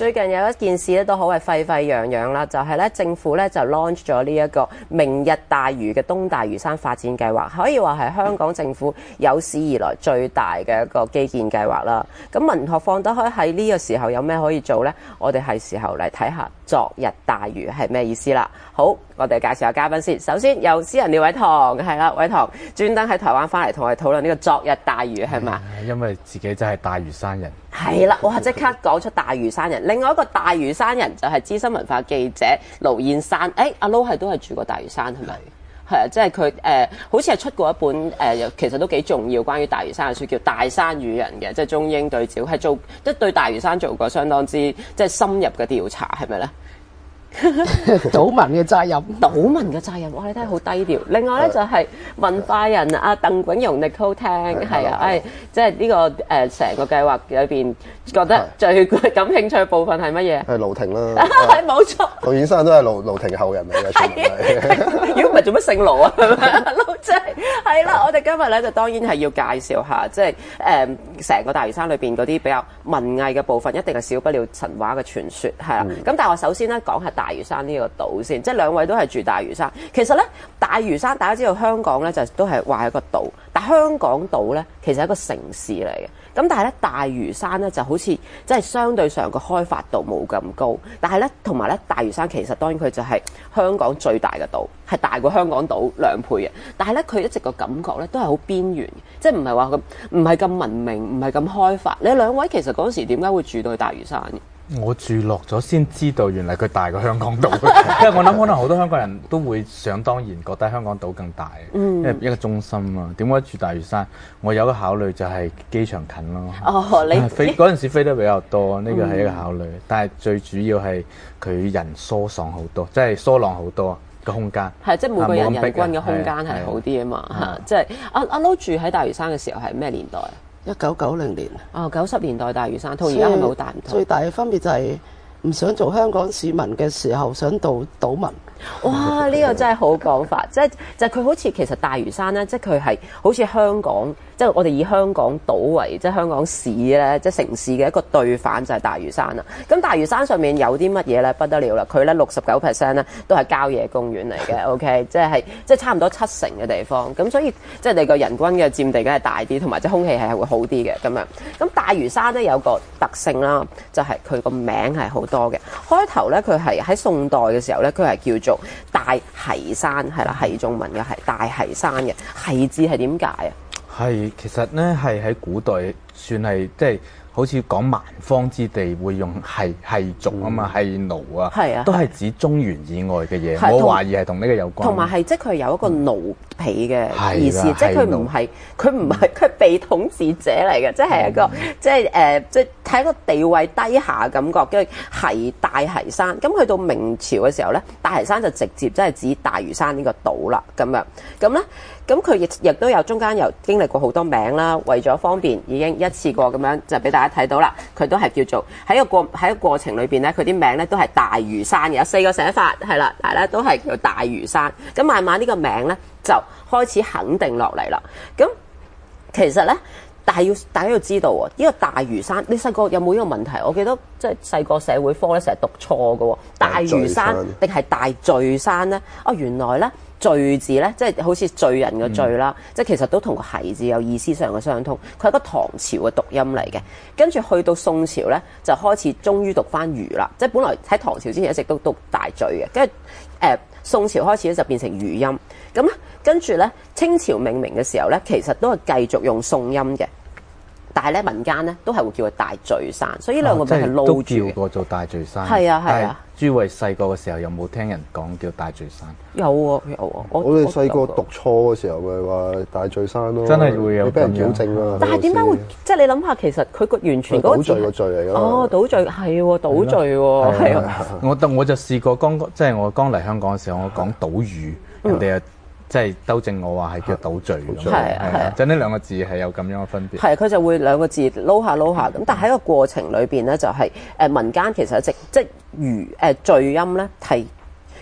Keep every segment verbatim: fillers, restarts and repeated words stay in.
最近有一件事咧都好係沸沸揚揚啦，就係、是、咧政府咧就 launch 咗呢一個明日大嶼嘅東大嶼山發展計劃，可以話係香港政府有史以來最大嘅一個基建計劃啦。咁文學放得開喺呢個時候有咩可以做呢？我哋係時候嚟睇下昨日大嶼係咩意思啦。好，我哋介紹下嘉賓先。首先有詩人廖偉棠，係啦，偉棠專登喺台灣翻嚟同我哋討論呢個昨日大嶼係嘛？ 因為自己真係大嶼山人。 係啦，哇！即刻講出大嶼山人。另外一個大嶼山人就係資深文化記者盧燕山。誒，阿 Lo 係都係住過大嶼山係咪？係啊，即係佢誒，好似係出過一本誒、呃，其實都幾重要關於大嶼山嘅書，叫《大山與人》嘅，即係中英對照，係做即係對大嶼山做過相當之即係深入嘅調查，係咪咧？ 島民嘅責任， 島民嘅責任，哇！你睇好低調。另外咧就係文化人阿鄧炳榮 Nicole Tang，係啊，誒，即係呢個誒成個計劃裏邊覺得最感興趣嘅部分係乜嘢？ 係盧婷啦， 係冇錯。 盧燕山都係盧盧婷後人嚟嘅，全部係。 如果唔係做乜姓盧啊？係咪？盧真係係啦，我哋今日咧就當然係要介紹下，即係誒成個大嶼山裏邊嗰啲比較文藝嘅部分，一定係少不了神話嘅傳說，係啦。咁、嗯、但係我首先咧講下大嶼山呢個島先，即係兩位都係住大嶼山。其實咧，大嶼山大家知道香港咧就都係話係一個島，但香港島咧其實係一個城市嚟嘅。咁但係咧大嶼山咧就好似即係相對上個開發度冇咁高，但係咧同埋咧大嶼山其實當然佢就係香港最大嘅島，係大過香港島兩倍嘅。但係咧佢一直個感覺咧都係好邊緣，即係唔係話咁唔係咁文明，唔係咁開發。你兩位其實嗰時點解會住到去大嶼山嘅？ 我住落咗先知道，原來佢大過香港島。因為我諗可能好多香港人都會想當然覺得香港島更大，嗯、因為一個中心啊。點解住大嶼山？我有個考慮就係機場近咯。 哦，你飛嗰陣時飛得比較多，呢個係一個考慮。嗯、但係最主要係佢人疏爽好多，即係疏朗好多個空間。係即係每個人人均嘅空間係好啲啊嘛嚇。即係阿阿 Lo 住喺大嶼山嘅時候係咩年代啊？ 一九九零年哦，九十年代大嶼山，同而家係咪好大唔同？ 最大嘅分別就係唔想做香港市民嘅時候，想做島民。 哇！呢、這個真係好講法，即係就係、是、佢好似其實大嶼山咧，即係佢係好似香港，即、就、係、是、我哋以香港島為即係香港市咧，即係城市嘅一個對反就係大嶼山啦。咁大嶼山上面有啲乜嘢咧？不得了啦！佢咧六十九 percent 咧都係郊野公園嚟嘅，OK，即係即係差唔多七成嘅地方。咁所以即係你個人均嘅佔地梗係大啲，同埋即係空氣係會好啲嘅咁樣。咁大嶼山咧有個特性啦，就係佢個名係好多嘅。開頭咧佢係喺宋代嘅時候咧，佢係叫做大溪山，係啦，係中文嘅係大溪山嘅。溪字係點解啊？ 係其實咧係喺古代算係即係好似講蠻荒之地會用係係族啊嘛，係奴啊， 係啊， 都係指中原以外嘅嘢。我懷疑係同呢個有關。同埋係即係佢有一個奴婢嘅意思，即係佢唔係佢唔係佢係被統治者嚟嘅，即係一個即係誒即係睇一個地位低下嘅感覺。跟住係大溪山，咁去到明朝嘅時候咧，大溪山就直接即係指大嶼山呢個島啦，咁樣咁咧。咁佢亦亦都有中間有經歷過好多名啦，為咗方便已經一次過咁樣就俾大家睇到啦。佢都係叫做喺個過喺個過程裏邊咧，佢啲名咧都係大嶼山嘅，有四個寫法係啦，但係咧都係叫大嶼山。咁慢慢呢個名咧就開始肯定落嚟啦。咁其實咧，但係要大家要知道喎，呢、這個大嶼山，你細個有冇呢個問題？我記得即係細個社會科咧成日讀錯嘅喎，大嶼山定係大嶼山咧？哦，原來咧。罪字咧，即係好似罪人嘅罪啦，嗯、即係其實都同個係字有意思上嘅相通。佢係個唐朝嘅讀音嚟嘅，跟住去到宋朝咧，就開始終於讀翻魚啦。即係本來喺唐朝之前一直都讀大罪嘅，跟住誒宋朝開始咧就變成魚音。咁跟住咧清朝命名嘅時候咧，其實都係繼續用宋音嘅。但係咧民間咧都係會叫佢大嶼山，所以呢兩個名係撈住嘅。都叫過做大嶼山。係啊係啊。 諸位細個嘅時候有冇聽人講叫大嶼山？ 有喎有喎。我我哋細個讀錯嘅時候咪話大嶼山咯。 真係會有俾人矯正啊！ 但係點解會即係你諗下，其實佢個完全嗰個島嶼個嶼嚟㗎。 哦，島嶼係喎，島嶼喎，係啊。 我我就試過剛即係我剛嚟香港嘅時候，我講島嶼，人哋啊。即係糾正我話係叫島嶼咁，係啊係啊，即係呢兩個字係有咁樣嘅分別。 係佢就會兩個字撈下撈下咁，但係喺個過程裏邊咧，就係誒民間其實一直即係魚誒序音咧係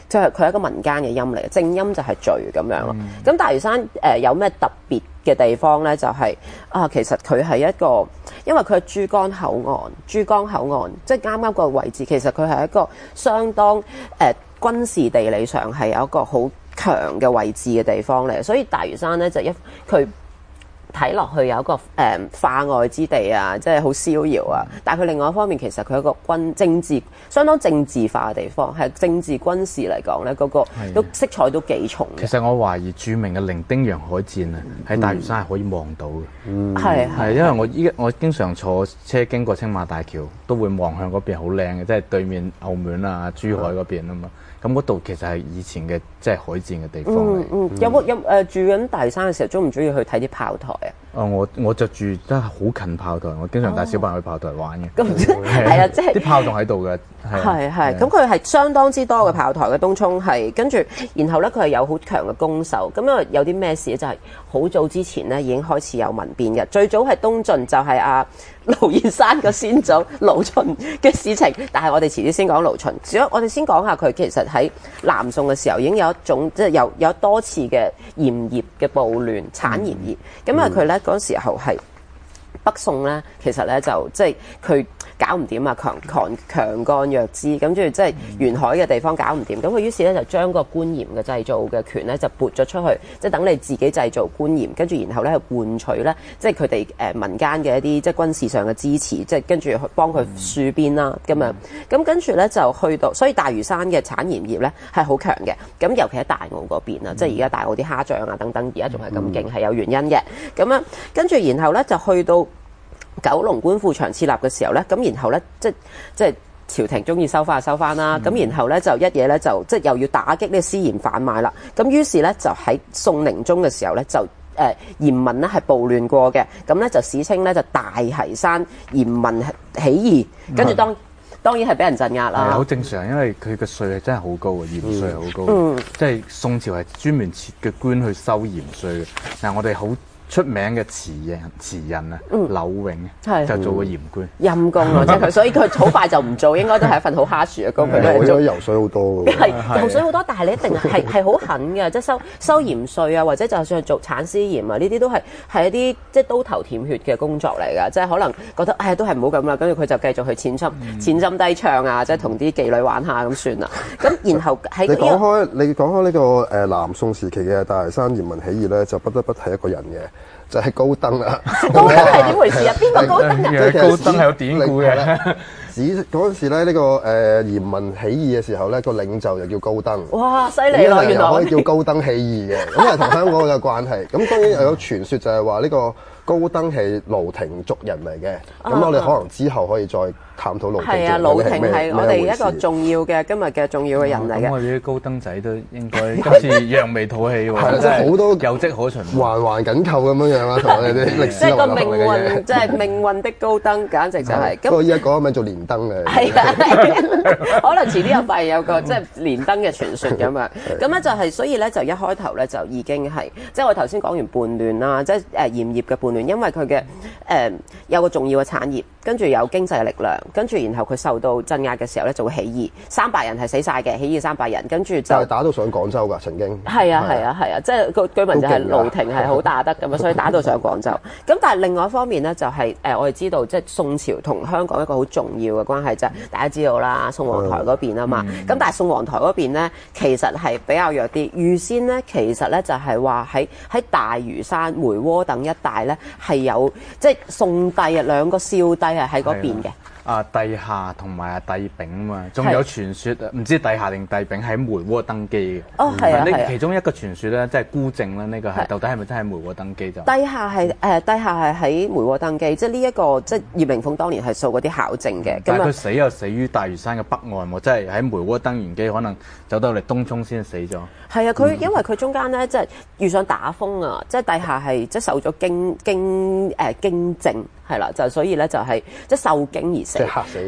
即係佢係一個民間嘅音嚟嘅，正音就係序咁樣咯。咁、嗯、大嶼山誒、呃、有咩特別嘅地方咧？就係、是、啊，其實佢係一個，因為佢係珠江口岸，珠江口岸即係啱啱個位置，其實佢係一個相當誒、呃、軍事地理上係有一個好強嘅位置嘅地方嚟，所以大嶼山咧就一佢。睇落去有一個誒、呃、化外之地啊，即係好逍遙啊。但係佢另外一方面，其實佢係一個軍政治相當政治化嘅地方，係政治軍事嚟講咧，嗰、那個都色彩都幾重嘅。 其實我懷疑著名嘅伶仃洋海戰啊，喺大嶼山係可以望到嘅。係係、嗯，因為我依家我經常坐車經過青馬大橋，都會望向嗰邊好靚嘅，即係對面澳門啊、珠海嗰邊啊嘛。咁嗰度其實係以前嘅即係海戰嘅地方嚟。 嗯嗯，有冇有誒、呃、住緊大嶼山嘅時候，中唔中意去睇啲炮台啊？ 哦，我我就住真係好近炮台，我經常帶小朋友去炮台玩嘅。 咁係啊，即係啲炮仲喺度嘅。 係係，咁佢係相當之多嘅炮台嘅。東涌係跟住，然後咧佢係有好強嘅攻守。咁因為有啲咩事咧，就係、是、好早之前咧已經開始有民變嘅。最早係東晉就係阿盧燕山個先祖盧循嘅事情，但係我哋遲啲先講盧循。只我哋先講下佢其實喺南宋嘅時候已經有一種即係有有多次嘅鹽業嘅暴亂，產鹽業。咁啊佢咧嗰時候係北宋咧，其實咧就即係佢。搞唔掂啊！強強強幹弱枝，咁跟住即係沿海嘅地方搞唔掂，咁佢於是咧就將個官鹽嘅製造嘅權咧就撥咗出去，即係等你自己製造官鹽，跟住然後咧去換取咧即係佢哋誒民間嘅一啲即係軍事上嘅支持，即係跟住去幫佢戍邊啦咁樣。咁跟住咧就去到，所以大嶼山嘅產鹽業咧係好強嘅。咁尤其喺大澳嗰邊啊，即係而家大澳啲蝦醬啊等等，而家仲係咁勁，係有原因嘅。咁樣跟住然後咧就去到九龍官庫場設立嘅時候咧，咁然後咧即即係朝廷中意收翻就收翻啦，咁、嗯、然後咧就一嘢咧就即係又要打擊呢個私鹽販賣啦，咁於是咧就喺宋寧宗嘅時候咧就誒、呃、鹽民咧係暴亂過嘅，咁咧就史稱咧就大溪山鹽民起義，跟住當、嗯、當然係俾人鎮壓啦。 好正常，因為佢嘅稅係真係好高嘅，鹽稅係好高，嗯、即係宋朝係專門設嘅官去收鹽稅嘅。嗱，我哋好出名嘅詞人詞人啊，柳永就做過鹽官， 陰公啊，即係佢，所以佢好快就唔做，應該都係一份好蝦薯嘅工。佢都做游水好多嘅， 係游水好多，但係你一定係係好狠嘅，即係收收鹽稅啊，或者就算係做產絲鹽啊，呢啲都係係一啲即係刀頭舔血嘅工作嚟㗎，即係可能覺得唉都係唔好咁啦，跟住佢就繼續去淺斟淺斟低唱啊，即係同啲妓女玩下咁算啦。咁然後喺你講開你講開呢個誒南宋時期嘅大嶼山鹽民起義咧，就不得不提一個人嘅。就係高登啦！ 高登係點回事啊？邊個高登啊？ 高登係有典故嘅。 指嗰陣時咧，呢個誒鹽民起義嘅時候咧，個領袖就叫高登。 哇！犀利咯，原來可以叫高登起義嘅，咁係同香港有關係。咁當然又有傳說就係話呢個高登係盧亭族人嚟嘅。咁我哋可能之後可以再探討盧亭。係啊， 盧亭係我哋一個重要嘅今日嘅重要嘅人嚟嘅。 咁我哋啲高登仔都應該今次揚眉吐氣喎。 係，即係好多有跡可循， 環環緊扣咁樣樣啦，同我哋啲歷史。 即係個命運，即係命運的高登，簡直就係。 不過依家講名做連登嘅。 係啊，可能遲啲有發現有個即係連登嘅傳說咁樣。咁咧就係，所以咧就一開頭咧就已經係，即係我頭先講完叛亂啦，即係誒鹽業嘅叛亂，因為佢嘅誒有個重要嘅產業，跟住有經濟力量，跟住然後佢受到鎮壓嘅時候咧就會起義，三百人係死晒嘅，起義三百人，跟住就係打到上廣州㗎，曾經係啊係啊係啊，即係個居民就係盧亭係好打得咁啊，所以打到上廣州。咁但係另外一方面咧就係誒我哋知道即係宋朝同香港一個好重要嘅關係就係大家知道啦，宋皇台嗰邊啊嘛。咁、嗯、但係宋皇台嗰邊咧其實係比較弱啲。預先咧其實咧就係話喺喺大嶼山、梅窩等一帶咧係有即係宋帝啊兩個少帝係喺嗰邊嘅。 啊，帝夏同埋啊帝昺啊嘛，仲有傳說唔知帝夏定帝昺喺梅窩登基嘅。 哦，係啊，係啊。 其中一個傳說咧，即係孤證啦，呢個係到底係咪真係梅窩登基就？ 帝夏係誒帝夏係喺梅窩登基，即係呢一個即係葉靈鳳當年係掃嗰啲考證嘅。 但係佢死又死於大嶼山嘅北岸喎，即係喺梅窩登完基，可能走到嚟東涌先死咗。係啊，佢、嗯、因為佢中間咧即係遇上打風啊，即係帝夏係即係受咗驚驚誒驚症係啦，就所以咧就係即係受驚而死。 即係嚇死嘅。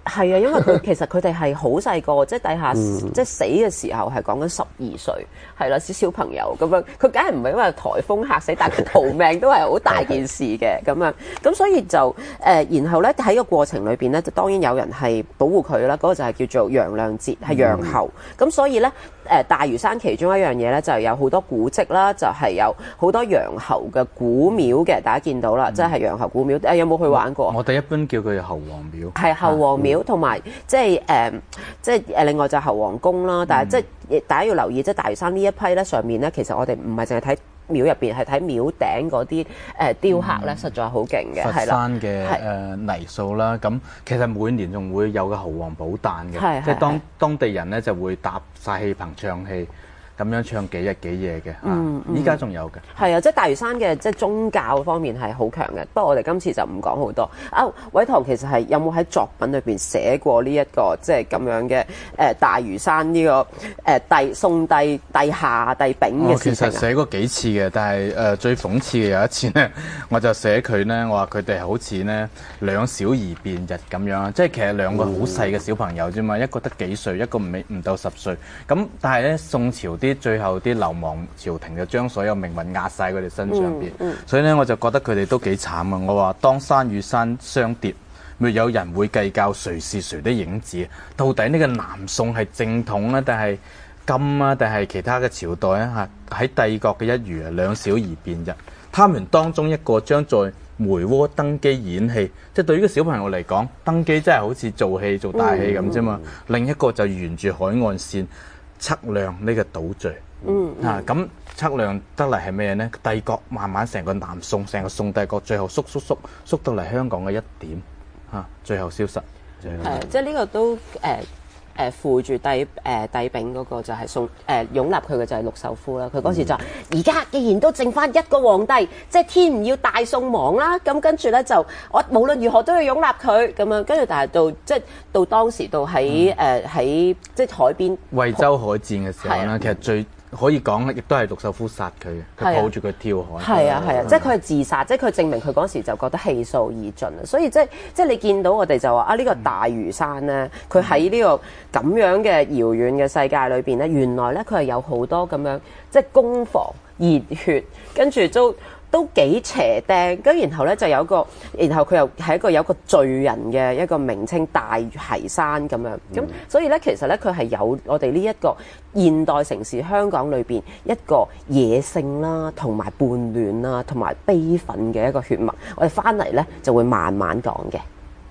係啊，因為佢其實佢哋係好細個，即係底下、嗯、即係死嘅時候係講緊十二歲，係啦，小小朋友咁樣，佢梗係唔係因為颱風嚇死，但係佢逃命都係好大件事嘅咁樣，咁所以就誒、呃，然後咧喺個過程裏邊咧，就當然有人係保護佢啦，嗰、那個就係叫做楊亮節，係楊侯，咁、嗯、所以咧誒、呃、大嶼山其中一樣嘢咧就有好多古蹟啦，就係、是、有好多楊侯嘅古廟嘅，大家見到啦，嗯、即係楊侯古廟，誒有冇去玩過？ 我哋一般叫佢侯王廟， 係侯王廟。同埋即係誒，即係誒，另外就係侯王宮啦。但係即係大家要留意，即係大嶼山呢一批咧，上面咧，其實我哋唔係淨係睇廟入邊，係睇廟頂嗰啲誒雕刻咧，實在好勁嘅。 佛山嘅誒泥塑啦，咁其實每年仲會有個侯王寶誕嘅，即係當當地人咧就會搭晒氣棚唱戲。咁樣唱幾日幾夜嘅，嗯，依家仲有嘅。 係啊，即係大嶼山嘅即係宗教方面係好強嘅。不過我哋今次就唔講好多。啊，偉棠其實係有冇喺作品裏邊寫過呢、這、一個即係咁樣嘅誒、呃、大嶼山呢、這個誒、呃、帝宋帝帝夏帝丙嘅事情啊？ 其實寫過幾次嘅，但係誒、呃、最諷刺嘅有一次咧，我就寫佢咧，我話佢哋好似咧兩小兒辯日咁樣，即係其實兩個好細嘅小朋友啫嘛，嗯、一個得幾歲，一個唔未唔到十歲。咁但係咧宋朝啲最後啲流亡朝廷就將所有命運壓晒佢哋身上邊，嗯嗯、所以咧我就覺得佢哋都幾慘啊！我話當山與山相疊，沒有人會計較誰是誰的影子。到底呢個南宋係正統咧，定係金啊，定係其他嘅朝代啊？嚇喺帝國嘅一隅啊，兩小兒辯日，他們當中一個將在梅窩登基演戲，即係對於個小朋友嚟講，登基真係好似做戲做大戲咁啫嘛。嗯嗯、另一個就沿住海岸線測量呢個島嶼， 嗯嗯、 啊咁測量得嚟係咩呢？帝國慢慢成個南宋，成個宋帝國，最後縮縮縮縮到嚟香港嘅一點，嚇、啊、最後消失。係、 嗯，即係呢個都誒。呃誒扶住帝誒、呃、帝昺嗰個就係宋誒擁立佢嘅就係陸秀夫啦。佢嗰時就而家、嗯、既然都剩翻一個皇帝，即係天唔要大宋亡啦。咁跟住咧就我無論如何都要擁立佢咁樣。跟住但係到即係到當時到喺誒喺即係海邊惠州海戰嘅時候咧，的其實最可以講咧，亦都係陸秀夫殺佢嘅，佢抱住佢跳海。係啊係啊，即係佢係自殺，即係佢證明佢嗰時就覺得氣數已盡啊。所以即係即係你見到我哋就話啊，呢、呢個大嶼山咧，佢喺呢個咁樣嘅遙遠嘅世界裏邊咧，原來咧佢係有好多咁樣即係攻防熱血，跟住都。都幾邪釘，咁然後咧就有一個，然後佢又係一個有一個罪人嘅一個名稱大圍山咁樣，咁、嗯、所以咧其實咧佢係有我哋呢一個現代城市香港裏邊一個野性啦，同埋叛亂啦，同埋悲憤嘅一個血脈。我哋翻嚟咧就會慢慢講嘅。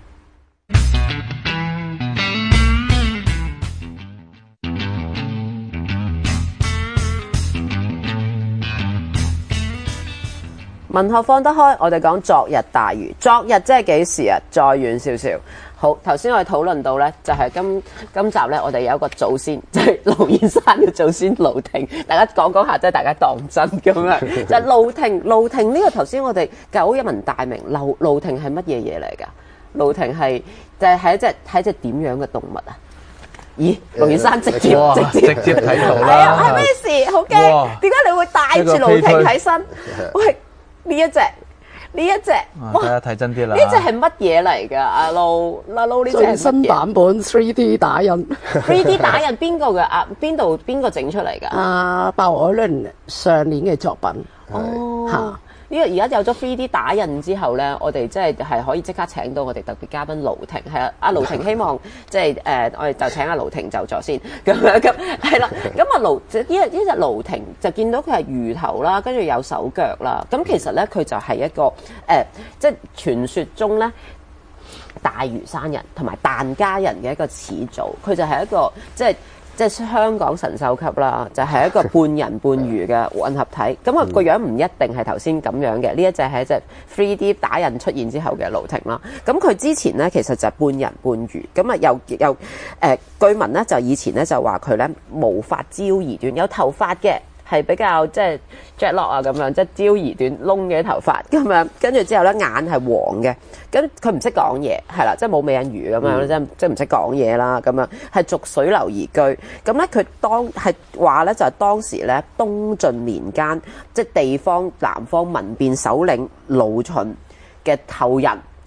文學放得開，我哋講昨日大嶼。昨日即係幾時啊？再遠少少。好，頭先我哋討論到咧，就係、是、今今集咧，我哋有一個祖先，就係、是、盧燕山嘅祖先盧庭。大家講講下，即係大家當真咁樣。就係盧庭，盧庭呢個頭先我哋久一聞大名。盧盧庭係乜嘢嘢嚟㗎？盧庭係就係、是、係一隻係一隻點樣嘅動物啊？咦，盧燕山直接直接直接睇到啦。 係啊，係咩事？好驚！點解你會帶住盧庭喺身？喂！呢一隻，呢一隻， 哇！大家睇真啲啦。 呢隻係乜嘢嚟㗎？阿盧，阿盧呢隻係新版本 three D 打印。 three D 打印邊個嘅啊？邊度邊個整出嚟㗎？ 啊，鮑愛倫上年嘅作品。 哦。嚇！呢個而家有咗 three D 打印之後咧，我哋即係係可以即刻請到我哋特別嘉賓盧庭，係啊，阿盧庭希望即係誒，我哋就請阿盧庭就座先咁樣咁係啦。咁啊盧，呢呢隻盧庭就見到佢係魚頭啦，跟住有手腳啦。咁其實咧，佢就係一個誒、呃，即係傳說中咧大嶼山人同埋疍家人嘅一個始祖。佢就係一個即係。即係香港神獸級啦，就係、是、一個半人半魚嘅混合體。咁啊個樣唔一定係頭先咁樣嘅，呢一隻係一隻 three D 打印出現之後嘅盧庭啦。咁佢之前咧其實就係半人半魚，咁啊又又誒據聞咧就以前咧就話佢咧毛髮招兒短，有頭髮嘅。係比較即係 dreadlock 啊咁樣，即係招兒短窿嘅頭髮咁樣，跟住之後咧眼係黃嘅，咁佢唔識講嘢，係啦，即係冇美人魚咁樣，即係即係唔識講嘢啦咁樣，係逐水流而居。咁咧佢當係話咧就係當時咧東晉年間，即係地方南方民變首領盧循嘅後人。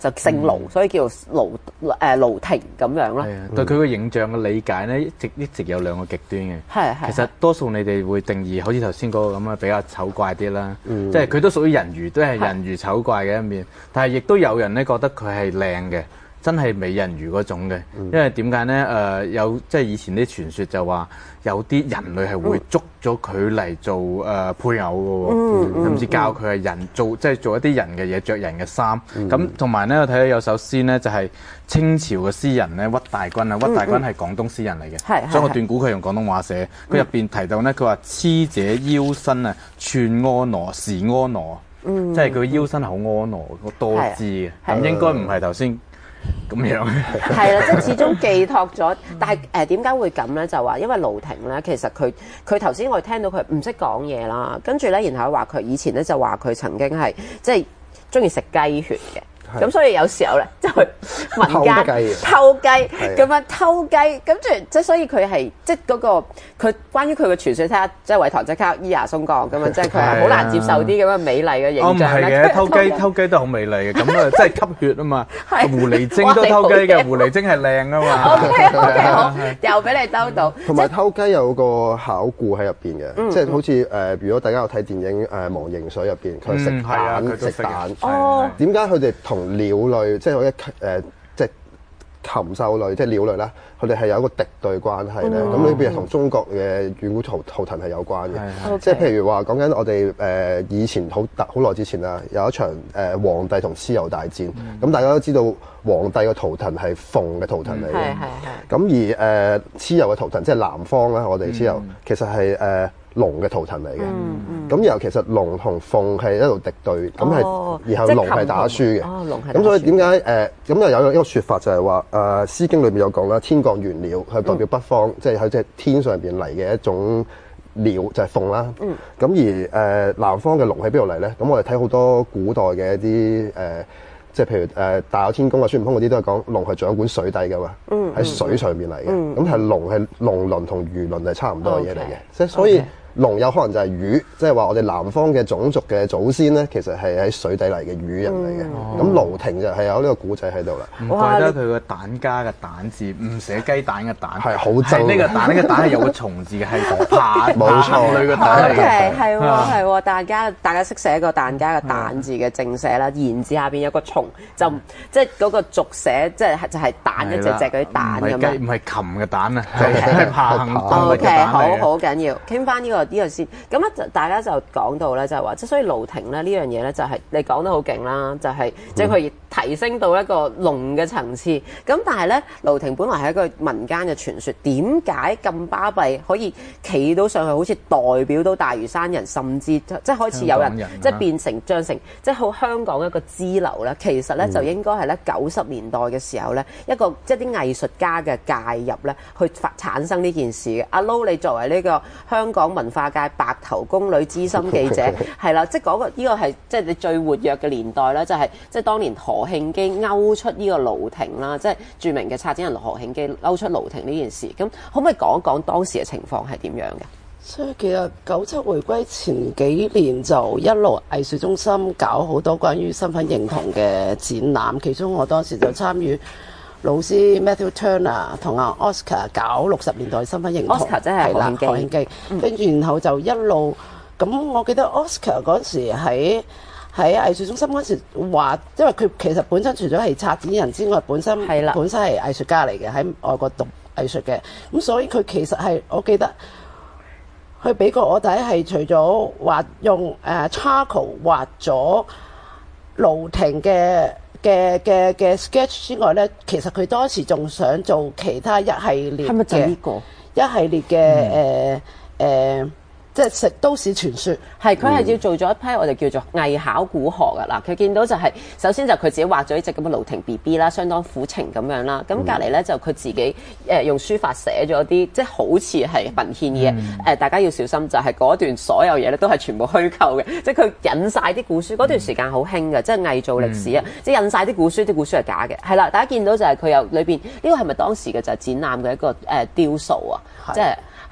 就姓盧，所以叫盧誒盧亭咁樣咯。 係啊，對佢個形象嘅理解咧，一直一直有兩個極端嘅。 係係。 其實多數你哋會定義，好似頭先嗰個咁啊，比較醜怪啲啦。嗯、即係佢都屬於人魚，都係人魚醜怪嘅一面。但係亦都有人咧覺得佢係靚嘅。真係美人魚嗰種嘅，因為點解咧？誒、呃、有即係以前啲傳說就話有啲人類係會捉咗佢嚟做誒、呃、配偶嘅喎，甚至、嗯嗯、教佢係人做即係做一啲人嘅嘢，着人嘅衫。咁同埋咧，我睇到有首詩咧，就係、是、清朝嘅詩人咧，屈大均啊，屈大均係廣東詩人嚟嘅，嗯嗯、所以我斷估佢用廣東話寫。佢入邊提到咧，佢話痴者腰身啊，寸婀娜是婀娜，嗯、即係佢腰身係好婀娜，好多姿嘅。咁應該唔係頭先。咁樣係啦，即係始終寄託咗，但係誒點解會咁咧？就話因為盧亭咧，其實佢佢頭先我哋聽到佢唔識講嘢啦，跟住咧，然後話佢以前咧就話佢曾經係即係中意食雞血嘅。咁所以有時候咧，就去民間偷雞，咁樣偷雞，跟住即係所以佢係即係嗰個佢關於佢嘅傳說，睇下即係為唐即刻伊牙松講咁樣，即係佢係好難接受啲咁嘅美麗嘅形象咧。 哦，唔係嘅，偷雞偷雞都好美麗嘅，咁啊，即係吸血啊嘛。狐狸精都偷雞嘅，狐狸精係靚啊嘛。 OK OK，好，又俾你兜到。 同埋偷雞有個考故喺入邊嘅，即係好似誒，如果大家有睇電影誒《忘形水》入邊，佢食蛋食蛋。哦。點解佢哋同鳥類即係我一誒、呃，即係禽獸類，即係鳥類啦。佢哋係有一個敵對關係咧。咁呢邊係同中國嘅遠古圖圖騰係有關嘅。嗯、即係譬如話講緊我哋誒、呃、以前好好耐之前啦，有一場誒、呃、黃帝同蚩尤大戰。咁、嗯、大家都知道黃帝嘅圖騰係鳳嘅圖騰嚟嘅。係係係。咁而誒蚩尤嘅圖騰即係南方啦，我哋蚩尤、嗯、其實係誒。呃龍嘅圖騰嚟嘅，咁然後其實龍同鳳係一路敵對，咁係然後龍係打輸嘅，咁所以點解誒咁又有一個説法就係話誒《詩經》裏面有講啦，天降玄鳥係代表北方，即係喺即係天上邊嚟嘅一種鳥就係鳳啦。咁而誒南方嘅龍喺邊度嚟咧？咁我哋睇好多古代嘅一啲誒，即係譬如誒大有天宮啊、孫悟空嗰啲都係講龍係掌管水底噶嘛，喺水上邊嚟嘅。咁係龍係龍鱗同魚鱗係差唔多嘅嘢嚟嘅，即係所以。龍有可能就係魚，即係話我哋南方嘅種族嘅祖先咧，其實係喺水底嚟嘅魚人嚟嘅。咁盧亭就係有呢個古仔喺度啦。 唔怪得佢個蛋家嘅蛋字唔寫雞蛋嘅蛋， 係好正。 呢個蛋呢個蛋係有個蟲字嘅，係爬冇錯類嘅蛋嚟嘅。 係喎係喎，大家大家識寫個蛋家嘅蛋字嘅正寫啦，言字下邊有個蟲，就即係嗰個俗寫，即係就係蛋一隻隻嗰啲蛋咁樣。 唔係禽嘅蛋啊，係爬行動物嘅蛋嚟嘅。 好好緊要，傾翻呢個。呢個先，咁咧就大家就講到咧，就係話，即係所以盧亭咧呢樣嘢咧，就係你講得好勁啦，就係即係佢提升到一個龍嘅層次。咁但係咧，盧亭本來係一個民間嘅傳說，點解咁巴閉可以企到上去，好似代表到大嶼山人，甚至即係開始有人，人、啊、即係變成將成即係好香港一個支流咧。其實咧、嗯、就應該係咧九十年代嘅時候咧，一個即係啲藝術家嘅介入咧，去發產生呢件事嘅。阿 Lo，你作為呢個香港文化界白頭宮女資深記者，係啦，即係嗰個呢個係即係你最活躍嘅年代啦，就係即係當年何慶基勾出呢個盧亭啦，即係著名嘅策展人何慶基勾出盧亭呢件事。咁可唔可以講一講當時嘅情況係點樣嘅？ 所以其實九七回歸前幾年就一路藝術中心搞好多關於身份認同嘅展覽，其中我當時就參與老師 Matthew Turner 同阿 Oscar 搞六十年代身份認同。 Oscar 真係何慶基， 何慶基，跟住、嗯、然後就一路咁，我記得 Oscar 嗰時喺喺藝術中心嗰時話，因為佢其實本身除咗係策展人之外，本身係啦，本身係藝術家嚟嘅，喺外國讀藝術嘅，咁所以佢其實係我記得佢俾過我睇係除咗畫用誒 charcoal 畫咗盧亭嘅嘅嘅嘅 sketch 之外咧，其實佢當時仲想做其他一系列嘅，係咪就呢個一系列嘅誒誒，即係食都市傳說。係佢係要做咗一批我哋叫做藝考古學㗎嗱。佢見到就係、是、首先就佢自己畫咗一隻咁嘅盧亭 B B 啦，相當苦情咁樣啦。咁隔離咧就佢自己誒用書法寫咗啲，即係好似係文獻嘅誒、呃。大家要小心，就係、是、嗰段所有嘢咧都係全部虛構嘅，即係佢引晒啲古書。嗰段時間好興嘅，即係偽造歷史啊，嗯、即係引晒啲古書，啲古書係假嘅。係啦，大家見到就係佢有裏邊呢個係咪當時嘅就係展覽嘅一個誒、呃、雕塑啊？即係。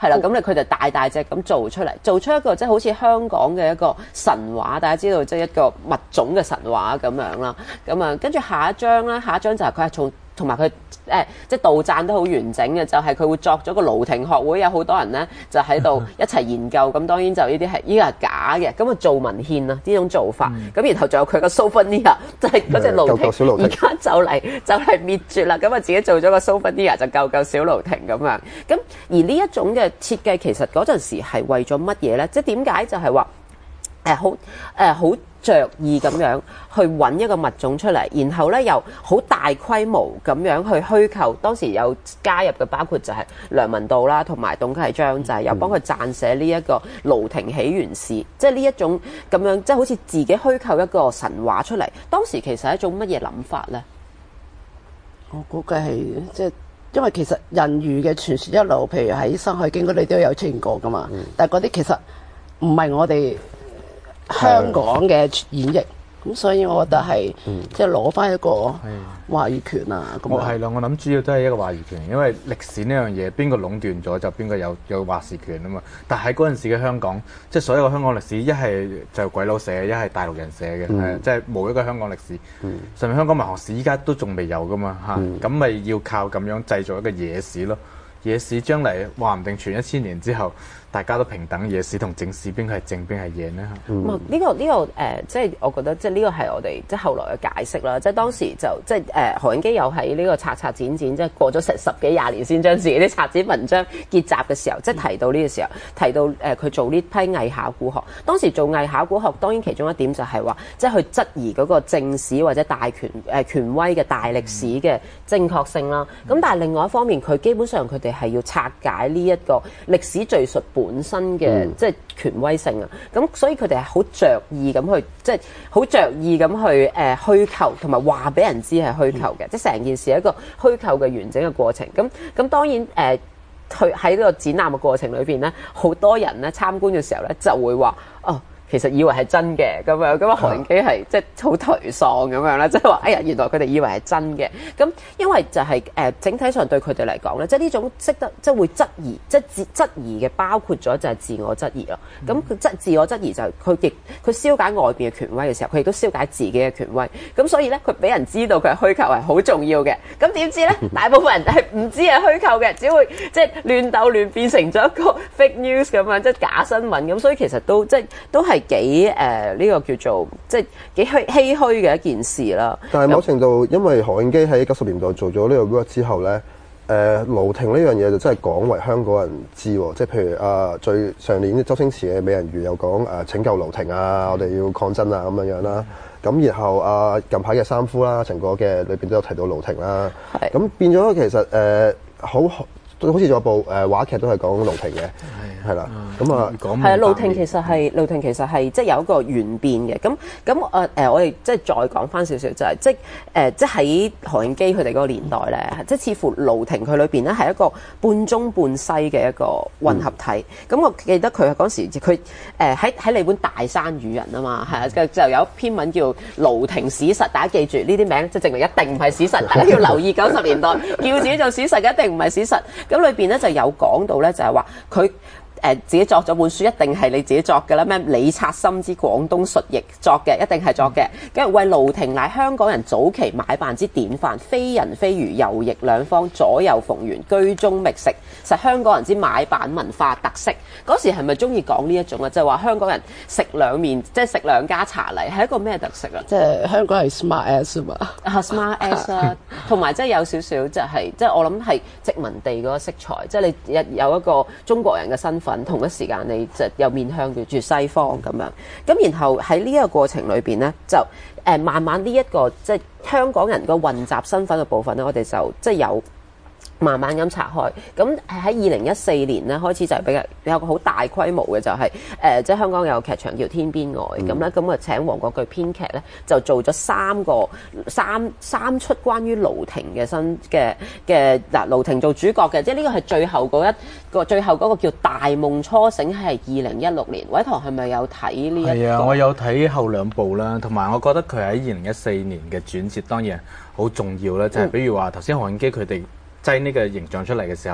係啦，咁咧佢就大大隻咁做出嚟，做出一個即係好似香港嘅一個神話，大家知道即係一個物種嘅神話咁樣啦。咁啊，跟住下一張啦，下一張就係佢係從同埋佢誒即係杜撰得好完整嘅，就係、是、佢會作咗個盧亭學會，有好多人咧就喺度一齊研究。咁當然就呢啲係呢個係假嘅，咁啊做文獻啊呢種做法。咁、嗯、然後仲有佢個 souvenir，就係嗰隻盧亭，而家就嚟就嚟滅絕啦。咁啊自己做咗個 souvenir 就救救小盧亭咁樣。咁而呢一種嘅設計其實嗰陣時係為咗乜嘢咧？即係點解就係話誒好誒好着意咁樣去揾一個物種出嚟，然後咧又好大規模咁樣去虛構。當時有加入嘅包括就係梁文道啦，同埋董啟章，就係有幫佢撰寫呢一個《盧亭起源史》，即係呢一種咁樣，即係好似自己虛構一個神話出嚟。當時其實係一種乜嘢諗法咧？ 我估計係即係因為其實人魚嘅傳說一路，譬如喺《山海經》嗰度都有出現過噶嘛，嗯、但係嗰啲其實唔係我哋香港嘅演繹，咁所以我覺得係、嗯、即係攞翻一個話語權啊！咁我係啦，我諗主要都係一個話語權，因為歷史呢樣嘢邊個壟斷咗就邊個有有話事權啊嘛。但係喺嗰陣時嘅香港，即係所有嘅香港歷史，一係就鬼佬寫，一係大陸人寫嘅，係、嗯、即係冇一個香港歷史。嗯、甚至香港文學史依家都仲未有噶嘛嚇，咁咪、嗯、要靠咁樣製造一個野史咯。野史將嚟話唔定傳一千年之後，大家都平等，野史同正史邊個係正邊係野呢？ 嗯，呢、這個呢、這個誒、呃，即係我覺得，即係呢個係我哋即係後來嘅解釋啦。即係當時就即係誒、呃，何應基有喺呢個拆拆剪剪，即係過咗成十幾廿年先將自己啲拆剪文章結集嘅時候，即係提到呢個時候，提到誒佢、呃、做呢批偽考古學。當時做偽考古學，當然其中一點就係話，即係去質疑嗰個正史或者大權誒、呃、權威嘅大歷史嘅正確性啦。咁、嗯、但係另外一方面，佢基本上佢哋係要拆解呢一個歷史敘述本身嘅、嗯、即係權威性啊，咁所以佢哋係好着意咁去，即係好着意咁去誒、呃、虛構，同埋話俾人知係虛構嘅，嗯、即係成件事係一個虛構嘅完整嘅過程。咁咁當然誒，佢喺呢個展覽嘅過程裏邊咧，好多人咧參觀嘅時候咧就會話哦。其實以為係真嘅咁樣，咁啊何應基係即係好頹喪咁樣啦，即係話哎呀，原來佢哋以為係真嘅。咁因為就係、是、誒、呃、整體上對佢哋嚟講咧，即係呢種識得即係會質疑，即係質質疑嘅包括咗就係自我質疑咯。咁佢質自我質疑就係佢亦佢消解外邊嘅權威嘅時候，佢亦都消解自己嘅權威。咁所以咧，佢俾人知道佢係虛構係好重要嘅。咁點知咧，大部分人係唔知係虛構嘅，只會即係亂鬥亂變成咗一個 fake news 咁樣，即係假新聞咁。所以其實都即係都係。幾誒呢個叫做即係幾虛唏噓嘅一件事啦。 但係某程度，因為何應基喺九十年代做咗呢個 work 之後咧，誒、呃、盧亭呢樣嘢就真係廣為香港人知喎。即係譬如啊、呃，最上年周星馳嘅《美人魚》又講誒拯救盧亭啊，我哋要抗爭啊咁樣樣啦。咁然後啊、呃、近排嘅三夫啦，陳果嘅裏邊都有提到盧亭啦。係咁變咗其實誒好。呃好似仲有部誒、呃、話劇都係講盧亭嘅，係啦，咁啊， 係啊，盧亭其實係盧亭其實係即係有一個演變嘅，咁咁誒誒，我哋即係再講翻少少就係、是、即係誒、呃、即係喺何應基佢哋嗰個年代咧，即係似乎盧亭佢裏邊咧係一個半中半西嘅一個混合體。咁、嗯、我記得佢嗰時佢誒喺喺你本《大山與人》啊嘛，係啊，就有一篇文叫《盧亭史實》，大家記住呢啲名，即係證明一定唔係史實，大家要留意九十年代叫自己做史實嘅一定唔係史實。咁裏邊咧就有講到咧，就係話佢誒自己作咗本書，一定係你自己作嘅啦。咩李察深之廣東述譯作嘅，一定係作嘅。跟住為盧亭乃香港人早期買辦之典範，非人非魚，右翼兩方，左右逢源，居中覓食，實香港人之買辦文化特色。嗰時係咪中意講呢一種啊？就係話香港人食兩面，即係食兩家茶禮，係一個咩特色啊？ 即係香港係 smart ass 嘛？ 啊 smart ass 啦，同埋即係有少少就係即係我諗係殖民地嗰個色彩，即係你有一個中國人嘅身份，同一時間你就有面向住西方咁樣。咁然後喺呢一個過程裏邊咧，就誒慢慢呢一個即係香港人個混雜身份嘅部分咧，我哋就即係有慢慢咁拆開。咁喺二零一四年咧開始就係比較有個好大規模嘅就係、是、誒、呃、即係香港有劇場叫天邊外咁咧，咁啊、嗯、請黃國鉅編劇咧就做咗三個三三出關於盧亭嘅新嘅嘅嗱盧亭做主角嘅，即係呢個係最後嗰一個最後嗰個叫大夢初醒，係二零一六年。偉棠係咪有睇呢一個？係啊， 我有睇後兩部啦，同埋我覺得佢喺二零一四年嘅轉折當然好重要啦，就係、是、比如話頭先何應基佢哋擠呢個形象出嚟嘅時候，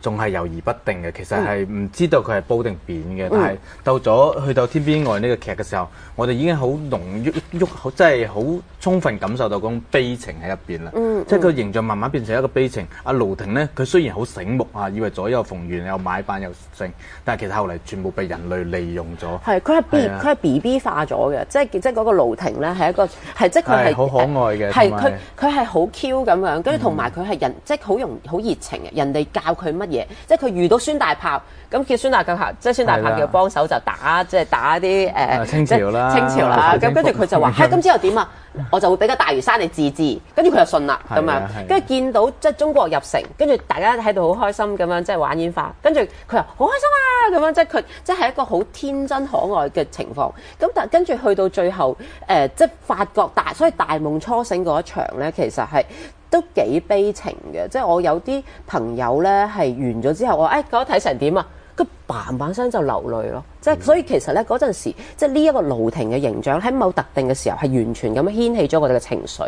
仲係猶豫不定嘅，其實係唔知道佢係煲定扁嘅。嗯、但係到咗去到天邊外呢個劇嘅時候，我哋已經好濃郁郁，好即係好充分感受到嗰種悲情喺入邊啦。嗯、即係佢形象慢慢變成一個悲情。阿盧婷咧，佢雖然好醒目啊，以為左右逢源又買辦又勝，但係其實後嚟全部被人類利用咗。係佢係 B 佢係 B B 化咗嘅，即係即係嗰個盧婷咧係一個係即係佢係好可愛嘅，係佢佢係好 Q 咁樣，跟住同埋佢係人即係好容好熱情嘅，人哋教佢乜嘢，即係佢遇到孫大炮。咁叫孫大炮，即係孫大炮叫幫手就打，即係打啲誒清朝啦，清朝啦。咁跟住佢就話：係咁之後點啊？我就會俾個大嶼山你自治。跟住佢就信啦，咁樣。跟住見到即係中國入城，跟住大家喺度好開心咁樣，即係玩煙花。跟住佢話好開心啊！咁樣即係佢即係一個好天真可愛嘅情況。咁但跟住去到最後，誒即係發覺大，所以大夢初醒嗰一場咧，其實係都幾悲情嘅。即係我有啲朋友咧係完咗之後，我誒覺得睇成點啊？佢嘭嘭聲就流淚咯，即係所以其實咧嗰陣時，即係呢一個盧婷嘅形象喺某特定嘅時候係完全咁樣掀起咗我哋嘅情緒。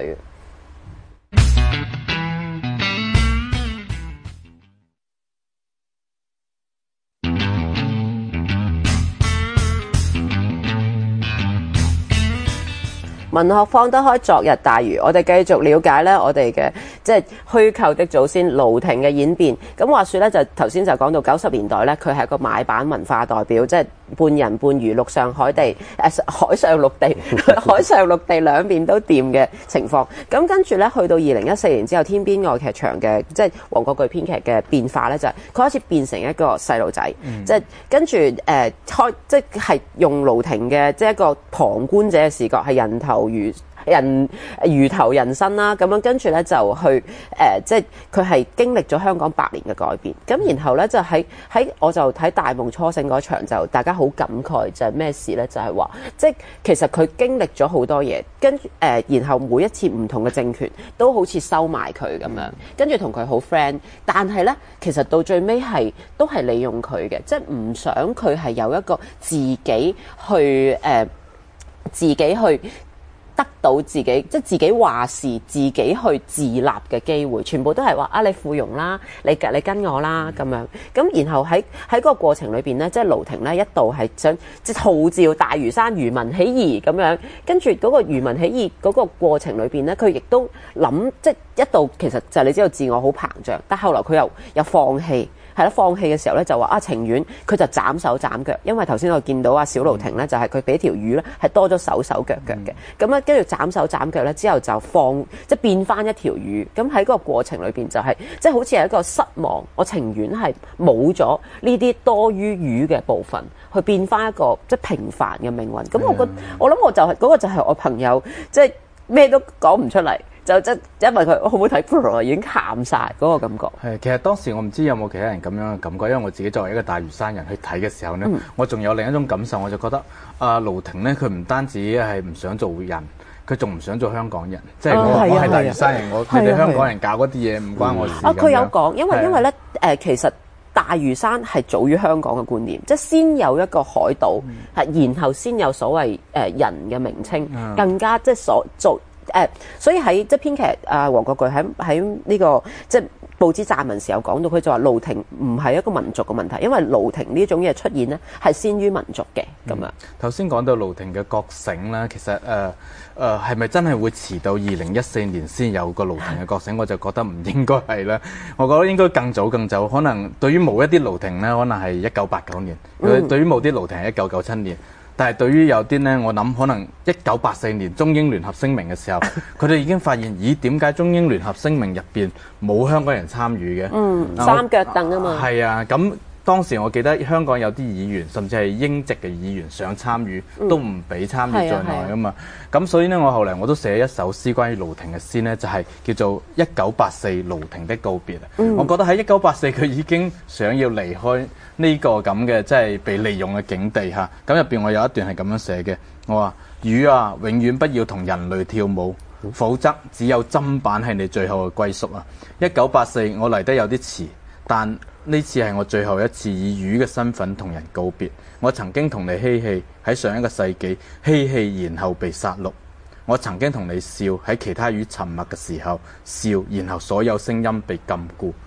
文學放得開，昨日大嶼，我哋繼續了解咧，我哋嘅即係虛構的祖先盧婷嘅演變。咁話說咧，就頭先就講到九十年代咧，佢係一個買辦文化代表，即係半人半魚，陸上海地，誒、呃、海上陸地，海上陸地兩邊都掂嘅情況。咁跟住咧，去到二零一四年之後，天邊外劇場嘅即係黃國巨編劇嘅變化咧，就係、是、佢開始變成一個細路仔，嗯、即係跟住誒開，即係用盧婷嘅即係一個旁觀者嘅視角，係人頭魚人魚頭人身啦，咁樣跟住咧就去誒、呃，即係佢係經歷咗香港百年嘅改變。咁然後咧就喺喺我就睇大夢初醒嗰場，就大家好感慨，就係、是、咩事咧？就係、是、話即係其實佢經歷咗好多嘢，跟住誒，然後每一次唔同嘅政權都好似收埋佢咁樣，跟住同佢好 friend， 但係咧其實到最尾係都係利用佢嘅，即係唔想佢係有一個自己去誒、呃、自己去。得到自己即係自己話事，自己去自立嘅機會，全部都係話啊，你附庸啦，你你跟我啦咁樣。咁然後喺喺嗰個過程裏邊咧，即係盧婷咧一度係想即係號召大嶼山漁民起義咁樣，跟住嗰個漁民起義嗰個過程裏邊咧，佢亦都諗即係一度其實就係你知道自我好膨脹，但係後來佢又又放棄。係啦，放棄嘅時候咧就話啊情願，佢就斬手斬腳，因為頭先我見到啊小盧婷咧就係佢俾條魚咧係多咗手手腳腳嘅，咁咧跟住斬手斬腳咧之後就放即係變翻一條魚，咁喺嗰個過程裏邊就係、是、即係好似係一個失望，我情願係冇咗呢啲多於魚嘅部分，去變翻一個即係平凡嘅命運。咁我覺得我諗我就係、是、嗰、那個就係我朋友即係咩都講唔出嚟。就即因為佢好唔好睇，已經喊晒嗰個感覺。係，其實當時我唔知有冇其他人咁樣嘅感覺，因為我自己作為一個大嶼山人去睇嘅時候咧，嗯、我仲有另一種感受，我就覺得阿盧婷咧，佢唔單止係唔想做人，佢仲唔想做香港人。即係我我係大嶼山人，我佢哋香港人搞嗰啲嘢唔關我事。啊，佢有講，因為因為咧誒，其實大嶼山係早於香港嘅觀念，即係先有一個海島，係、嗯、然後先有所謂誒人嘅名稱，嗯、更加即係所做。誒、呃，所以喺即係編劇啊，黃國巨喺喺呢個即係報紙撰文時候講到，佢就話盧婷唔係一個民族嘅問題，因為盧婷呢種嘢出現咧係先於民族嘅咁樣。頭先講到盧婷嘅覺醒啦，其實誒誒係咪真係會遲到二零一四年先有個盧婷嘅覺醒？我就覺得唔應該係啦，我覺得應該更早更早，可能對於某一啲盧婷咧，可能係一九八九年；嗯、對於某啲盧婷係一九九七年。但係對於有啲咧，我諗可能一九八四年中英聯合聲明嘅時候，佢哋已經發現，咦點解中英聯合聲明入邊冇香港人參與嘅？嗯，我三腳凳啊嘛。係啊，咁當時我記得香港有啲議員，甚至係英籍嘅議員想參與，嗯、都唔俾參與在內啊嘛。咁、啊、所以呢，我後嚟我都寫一首詩關於盧婷嘅詩呢，就係、是、叫做《一九八四盧婷的告別》啊。嗯、我覺得喺一九八四佢已經想要離開。呢個咁嘅即係被利用嘅境地嚇，咁入邊我有一段係咁樣寫嘅，我話魚啊，永遠不要同人類跳舞，否則只有砧板係你最後嘅歸宿啊！一九八四我嚟得有啲遲，但呢次係我最後一次以魚嘅身份同人告別。我曾經同你嬉戲喺上一個世紀，嬉戲然後被殺戮。我曾經同你笑喺其他魚沉默嘅時候笑，然後所有聲音被禁錮。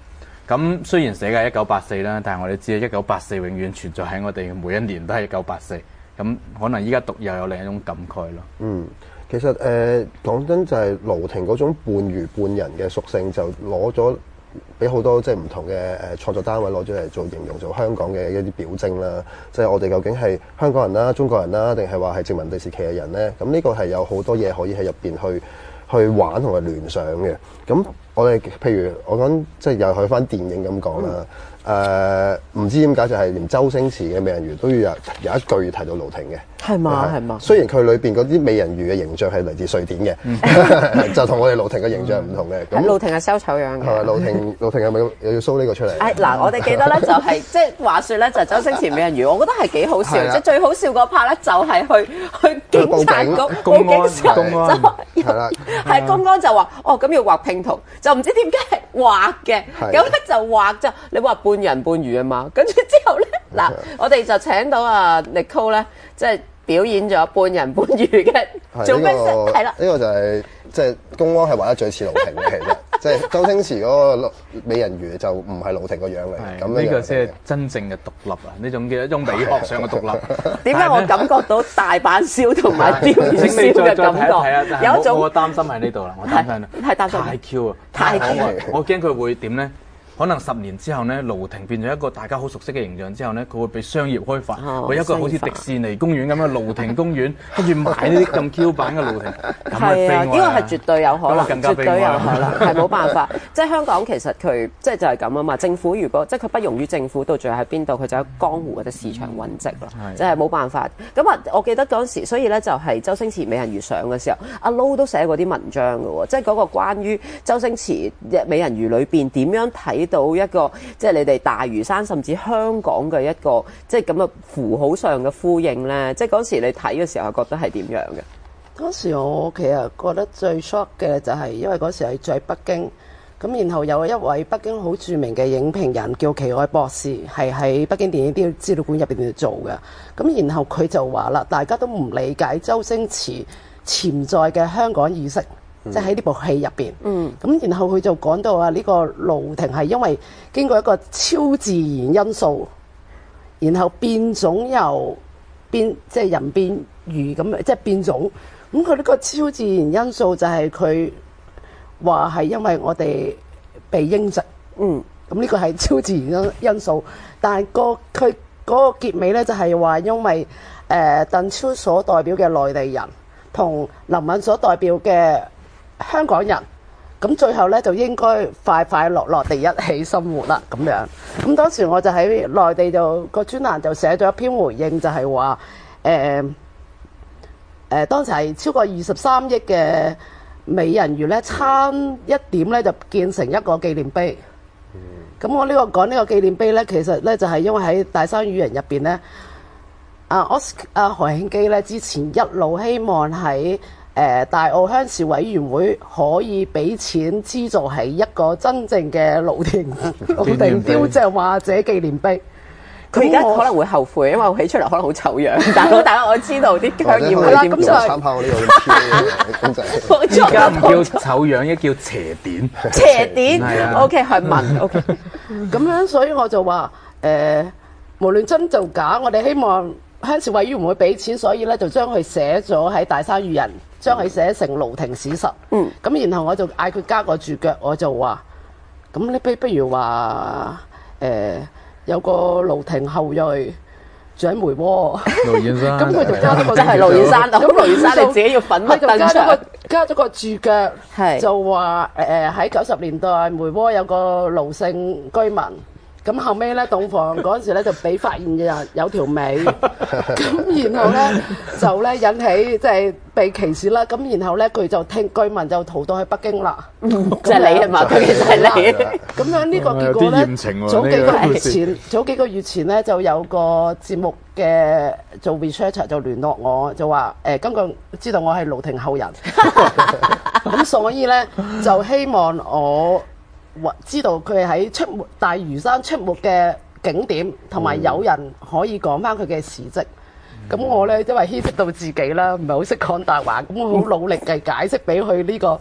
咁雖然寫嘅係一九八四啦，但係我哋知一九八四永遠存在喺我哋每一年都係一九八四。咁可能依家讀又有另一種感慨咯。 嗯，其實誒講真就係盧婷嗰種半魚半人嘅屬性，就攞咗俾好多即係唔同嘅誒創作單位攞咗嚟做形容做香港嘅一啲表徵啦。即係我哋究竟係香港人啦、中國人啦，定係話係殖民地時期嘅人咧？咁呢個係有好多嘢可以喺入邊去去玩同埋聯想嘅。咁我哋譬如我講即係又去翻電影咁講啦。誒、呃、唔知點解就係連周星馳嘅美人魚都要有有一句提到盧婷嘅， 係嘛係嘛？ 雖然佢裏邊嗰啲美人魚嘅形象係嚟自瑞典嘅，就同我哋盧婷嘅形象唔同嘅。咁盧婷係 sell 醜樣嘅。係盧婷盧婷係咪又要 show 呢個出嚟？ 誒嗱，我哋記得咧就係即係話説咧就係周星馳美人魚，我覺得係幾好笑，即係最好笑嗰 part 咧就係去去警察局報警時候就係啦，係公安就話哦咁要畫拼圖，就唔知點解係畫嘅，咁咧就畫就你話半人半魚啊嘛，跟住之後咧嗱，我哋就請到阿 Nicole 咧，即係表演咗半人半魚嘅做咩啫？係啦， 呢個就係即係公安係畫得最似盧婷嘅，其實即係周星馳嗰個美人魚就唔係盧婷個樣嚟。咁呢個先係真正嘅獨立啊！呢種嘅一種美學上嘅獨立。 點解我感覺到大阪燒同埋鯛魚燒嘅感覺？ 有一種我擔心喺呢度啦，我擔心啦， 係擔心太 Q 啊！ 太 Q， 我驚佢會點咧？可能十年之後咧，盧婷變咗一個大家好熟悉嘅形象之後咧，佢會被商業開發，會一個好似迪士尼公園咁嘅盧婷公園，跟住買呢啲咁 Q 版嘅盧婷，咁咪悲哀啦！ 呢個係絕對有可能，絕對有可能，係冇辦法。即係香港其實佢即係就係咁啊嘛。政府如果即係佢不容於政府，到最後喺邊度，佢就喺江湖或者市場揾職咯，即係冇辦法。咁啊，我記得嗰陣時，所以咧就係周星馳美人魚上嘅時候，阿 Lo 都寫過啲文章嘅喎，即係嗰個關於周星馳美人魚裏邊點樣睇到一個即係你哋大嶼山甚至香港嘅一個即係咁嘅符號上嘅呼應咧，即係嗰時你睇嘅時候覺得係點樣嘅？ 嗰時我其實覺得最 shock 嘅就係因為嗰時係在北京，咁然後有一位北京好著名嘅影評人叫奇愛博士，係喺北京電影啲資料館入邊度做嘅。咁然後佢就話啦，大家都唔理解周星馳潛在嘅香港意識。即係喺呢部戲入邊，咁、嗯、然後佢就講到啊，呢個盧婷係因為經過一個超自然因素，然後變種由變即係人變魚咁，即係變種。咁佢呢個超自然因素就係佢話係因為我哋被英殖，嗯，咁呢個係超自然因因素。但係、個佢嗰個結尾咧就係話因為誒、呃、鄧超所代表嘅內地人同林敏所代表嘅香港人，咁最後咧就應該快快樂樂地一起生活啦，咁樣。咁當時我就喺內地就個專欄就寫咗一篇回應，就係話誒誒當時係超過二十三億嘅美人魚咧，差一點咧就建成一個紀念碑。咁我呢個講呢個紀念碑咧，其實咧就係因為喺大山魚人入邊咧，阿 Oscar 阿何慶基咧之前一路希望喺誒大澳鄉事委員會可以俾錢資助係一個真正嘅盧婷盧婷雕像或者紀念碑。 佢而家可能會後悔，因為我起出嚟可能好醜樣。但係大家我知道啲鄉議會點做。 參考呢個公仔。 而家唔叫醜樣，一叫邪典。 邪典。係啊。O K 係文。O K。 咁樣所以我就話誒、呃，無論真就假，我哋希望鄉事委員會俾錢，所以咧就將佢寫咗喺大山漁人。將佢寫成盧婷史實，嗯，咁然後我就嗌佢加個注腳，我就話，咁你不不如話，誒、呃、有個盧婷後裔住喺梅窩， 盧燕山， 咁佢就加咗個， 即係盧燕山，咁盧燕山你自己要粉墨登場， 加咗個注腳，係就話誒喺九十年代梅窩有個盧姓居民。咁後尾咧，洞房嗰陣時咧就俾發現人有條尾，咁然後咧就咧引起即係被歧視啦。咁然後咧佢就聽居民就逃到去北京啦。 即係你係嘛？佢其實係你。 咁樣呢個結果咧，早幾個月前，早幾個月前咧就有個節目嘅做 researcher 就聯絡我，就話誒，根據知道我係盧婷後人，咁所以咧就希望我。知道佢係喺出沒大嶼山出沒嘅景點，同埋有，有人可以講翻佢嘅事蹟。咁、嗯、我呢，因為牽涉到自己啦，唔係好識講大話，咁我好努力嘅解釋俾佢呢個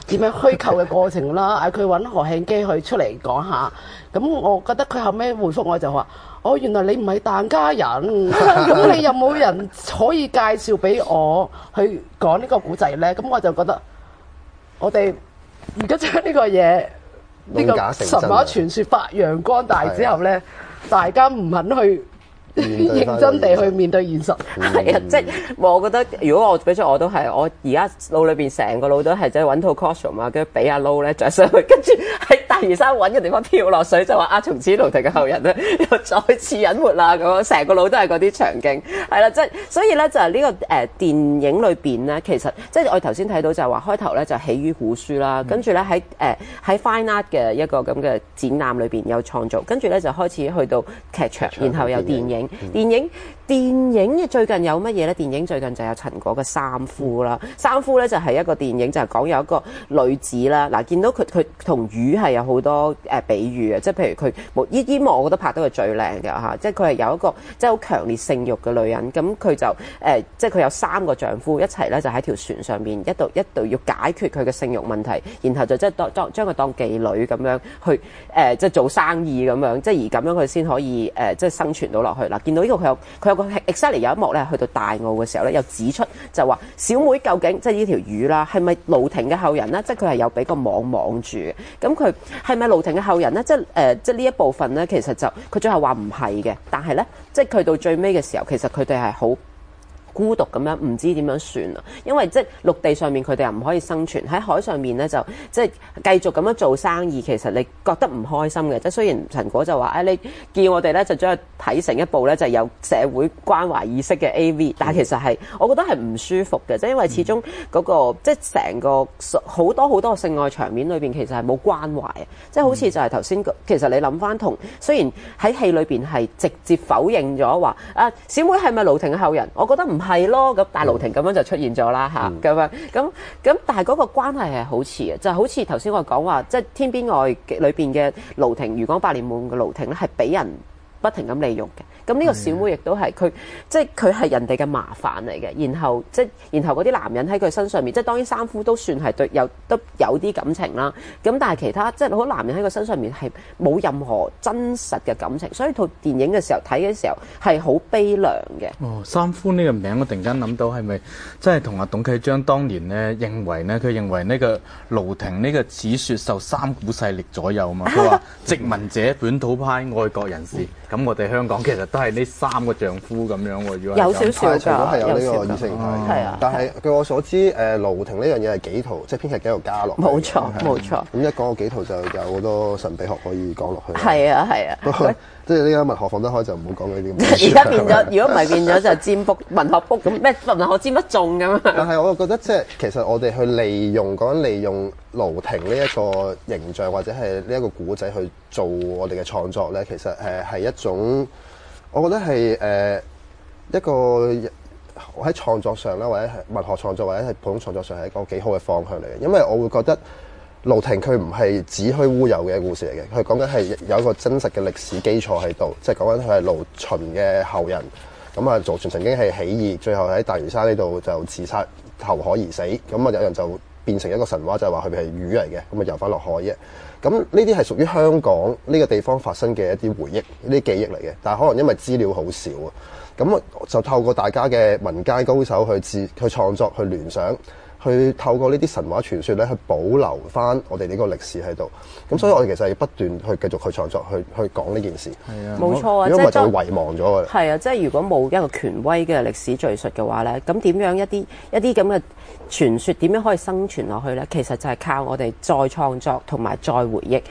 點樣虛構嘅過程啦，嗌佢揾何慶基去出嚟講下。咁我覺得佢後尾回覆我就話：哦，原來你唔係疍家人，咁你有冇人可以介紹俾我去講呢個古仔呢？咁我就覺得我哋而家將呢個嘢呢、呢個神話傳說發揚光大之後呢，大家唔肯去認真地去面對現實， 係啊，即係我覺得，如果我俾咗我都係，我而家腦裏邊成個腦都係即係揾套 costume 啊，跟住俾阿 Low 咧着上去，跟住喺大嶼山揾個地方跳落水，就話啊，從此盧亭嘅後人咧又再次隱沒啦咁樣，成個腦都係嗰啲場景，係啦，即係所以咧就係呢、這個誒、呃、電影裏邊咧，其實即係我哋頭先睇到就係話開頭咧就起於古書啦，跟住咧喺誒喺 Fine Art 嘅一個咁嘅展覽裏邊有創造，跟住咧就開始去到劇場，然後有電影。嗯、電影電影最近有乜嘢咧？電影最近就有陳果嘅《三夫》啦，《三夫》咧就係一個電影，就係講有一個女子啦。嗱，見到佢佢同魚係有好多誒比喻嘅，即係譬如佢冇呢啲幕，我覺得拍得係最靚嘅嚇。即係佢係有一個即係好強烈性慾嘅女人，咁佢就誒、呃、即係佢有三個丈夫一齊咧，就喺條船上邊一度一度要解決佢嘅性慾問題，然後就即係當當將佢當妓女咁樣去誒、呃、即係做生意咁樣，即係而咁樣佢先可以誒、呃、即係生存到落去。嗱，見到呢個佢有佢有個 exactly 有一幕咧，去到大澳嘅時候咧，又指出就話小妹究竟即係呢條魚啦，係咪盧亭嘅後人咧？即係佢係有俾個網網住嘅。咁佢係咪盧亭嘅後人咧？即係誒、呃，即係呢一部分咧，其實就佢最後話唔係嘅。但係咧，即係佢到最尾嘅時候，其實佢哋係好孤獨咁樣，唔知點樣算啊！因為即係陸地上面佢哋又唔可以生存，喺海上面咧就即係繼續咁樣做生意。其實你覺得唔開心嘅，即係雖然陳果就話：誒、哎、你叫我哋咧就將佢睇成一部咧就有社會關懷意識嘅 A V， 但係其實係我覺得係唔舒服嘅，即係因為始終嗰、那個即係成個好多好多性愛場面裏邊其實係冇關懷啊！即係好似就係頭先，其實你諗翻同雖然喺戲裏邊係直接否認咗話啊小妹係咪盧亭嘅後人，我覺得唔係咯，咁但係盧亭咁樣就出現咗啦嚇，咁樣咁咁，但係嗰個關係係好似嘅，就好似頭先我講話，即係天邊外裏邊嘅盧亭，漁港百年夢嘅盧亭咧，係俾人不停咁利用嘅。咁呢個小妹亦都係佢，即係佢係人哋嘅麻煩嚟嘅。然後即係然後嗰啲男人喺佢身上面，即係當然三夫都算係對有都有啲感情啦。咁但係其他即係好多男人喺佢身上面係冇任何真實嘅感情，所以套電影嘅時候睇嘅時候係好悲涼嘅。 哦，三夫呢個名我突然間諗到係咪真係同阿董啟章當年呢認為呢？佢認為呢個盧亭呢個史説受三股勢力左右嘛。佢話殖民者、本土派、愛國人士，咁我哋香港其實都係呢三個丈夫咁樣喎。如果有少少㗎， 係有呢個意識形態。係啊，但係據我所知，誒盧亭呢樣嘢係幾圖，即係編劇幾圖加落。 冇錯，冇錯。 咁一講個幾圖就有好多神秘學可以講落去。 係啊，係啊。 不過即係呢家文學放得開就唔好講呢啲咁。 而家變咗，如果唔係變咗就占卜文學卜咁咩？文學占乜中咁啊？ 但係我覺得即係其實我哋去利用講緊利用盧亭呢一個形象或者係呢一個古仔去做我哋嘅創作咧，其實誒係一種。我覺得係誒、呃、一個喺創作上啦，或者係文學創作或者係普通創作上係一個幾好嘅方向嚟嘅，因為我會覺得盧亭佢唔係子虛烏有嘅故事嚟嘅，佢講緊係有一個真實嘅歷史基礎喺度，即係講緊佢係盧循嘅後人，咁啊盧循曾經係起義，最後喺大嶼山呢度就自殺投海而死，咁啊有人就變成一個神話，就係話佢哋係魚嚟嘅，咁啊游翻落海嘅。咁呢啲係屬於香港呢個地方發生嘅一啲回憶、呢啲記憶嚟嘅，但係可能因為資料好少啊，咁就透過大家嘅民間高手去自去創作、去聯想、去透過呢啲神話傳說咧，去保留翻我哋呢個歷史喺度。咁所以我哋其實要不斷去繼續去創作、去去講呢件事。係啊， 冇錯啊， 如果唔係就會遺忘咗嘅。 係啊，即係如果冇一個權威嘅歷史敘述嘅話咧，咁點樣一啲一啲咁嘅傳說點樣可以生存落去咧？其實就係靠我哋再創作同埋再回憶。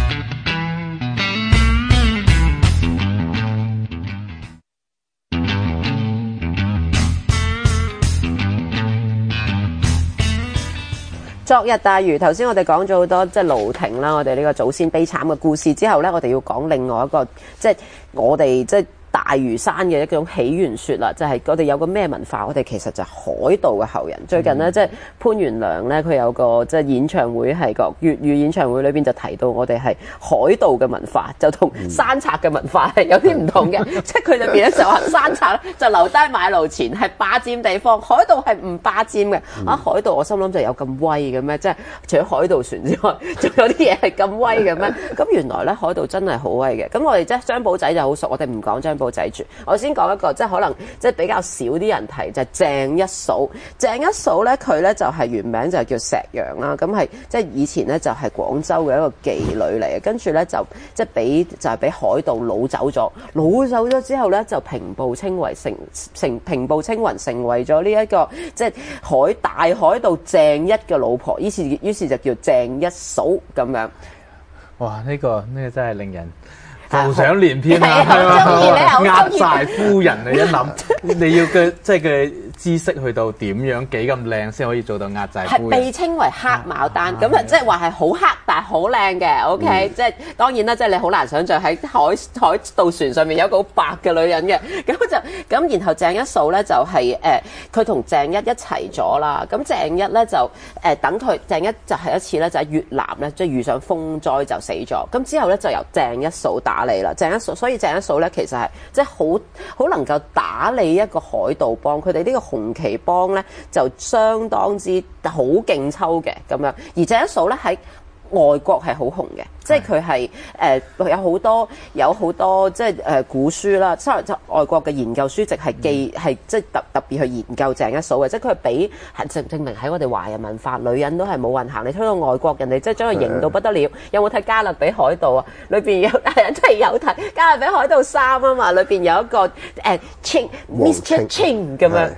昨日大嶼，頭先我哋講咗好多即係盧亭啦，我哋呢個祖先悲慘嘅故事之後咧，我哋要講另外一個即係我哋即係大嶼山嘅一種起源説啦，就係、是、我哋有個咩文化？我哋其實就係海盜嘅後人。最近咧，即係、嗯、潘元良咧，佢有個即係演唱會係個粵語演唱會裏邊就提到我哋係海盜嘅文化，就同山賊嘅文化係有啲唔同嘅。即係佢裏邊咧就話山賊咧就留低買路錢，係霸佔地方；海盜係唔霸佔嘅。嗯、啊，海盜我心諗就有咁威嘅咩？即係除咗海盜船之外，仲有啲嘢係咁威嘅咩？咁原來咧海盜真係好威嘅。咁我哋即係張保仔就好熟，我哋唔講張保仔住。我先講一個即係可能即係比較少啲人提，就係、是、鄭一嫂。鄭一嫂咧，佢咧就係、是、原名就係叫石洋啦。咁係即係以前咧就係、是、廣州嘅一個妓女嚟嘅，跟住咧就即係俾就係、是、俾海盜擄走咗，擄走咗之後咧就平步青雲成成平步青雲成為咗呢一個即係海大海盜鄭一嘅老婆，於是於是就叫鄭一嫂咁樣。 哇！呢、這個呢、這個真係令人浮想聯翩啊！ 係壓寨夫人你一諗，你要嘅即係嘅知識去到點樣幾咁靚先可以做到壓寨夫人？ 係被稱為黑牡丹，咁啊即係話係好黑但係好靚嘅。OK，即係、嗯、當然啦，即、就、係、是、你好難想像喺海海盜船上面有一個好白嘅女人嘅。咁就咁，然後鄭一嫂咧就係、是、誒，佢同鄭一一齊咗啦。咁鄭一咧就誒、呃、等佢鄭一就係一次咧就喺越南咧即係遇上風災就死咗。咁之後咧就由鄭一嫂打理啦。鄭一嫂，所以鄭一嫂咧其實係即係好好能夠打理一個海盜幫。佢哋呢個紅旗幫咧就相當之好勁抽嘅咁樣，而鄭一嫂咧喺外國係好紅嘅，即係佢係誒有好多有好多即係誒、呃、古書啦，即係外國嘅研究書籍係記係、嗯、即係特特別去研究鄭一嫂嘅，即係佢係俾係證證明喺我哋華人文化，女人都係冇運行。你推到外國，人哋即係將佢型到不得了。有冇睇《加勒比海盜》啊？裏邊有係真係有睇《加勒比海盜三》啊嘛，裏邊有一個誒 Ching Mister Ching 咁樣。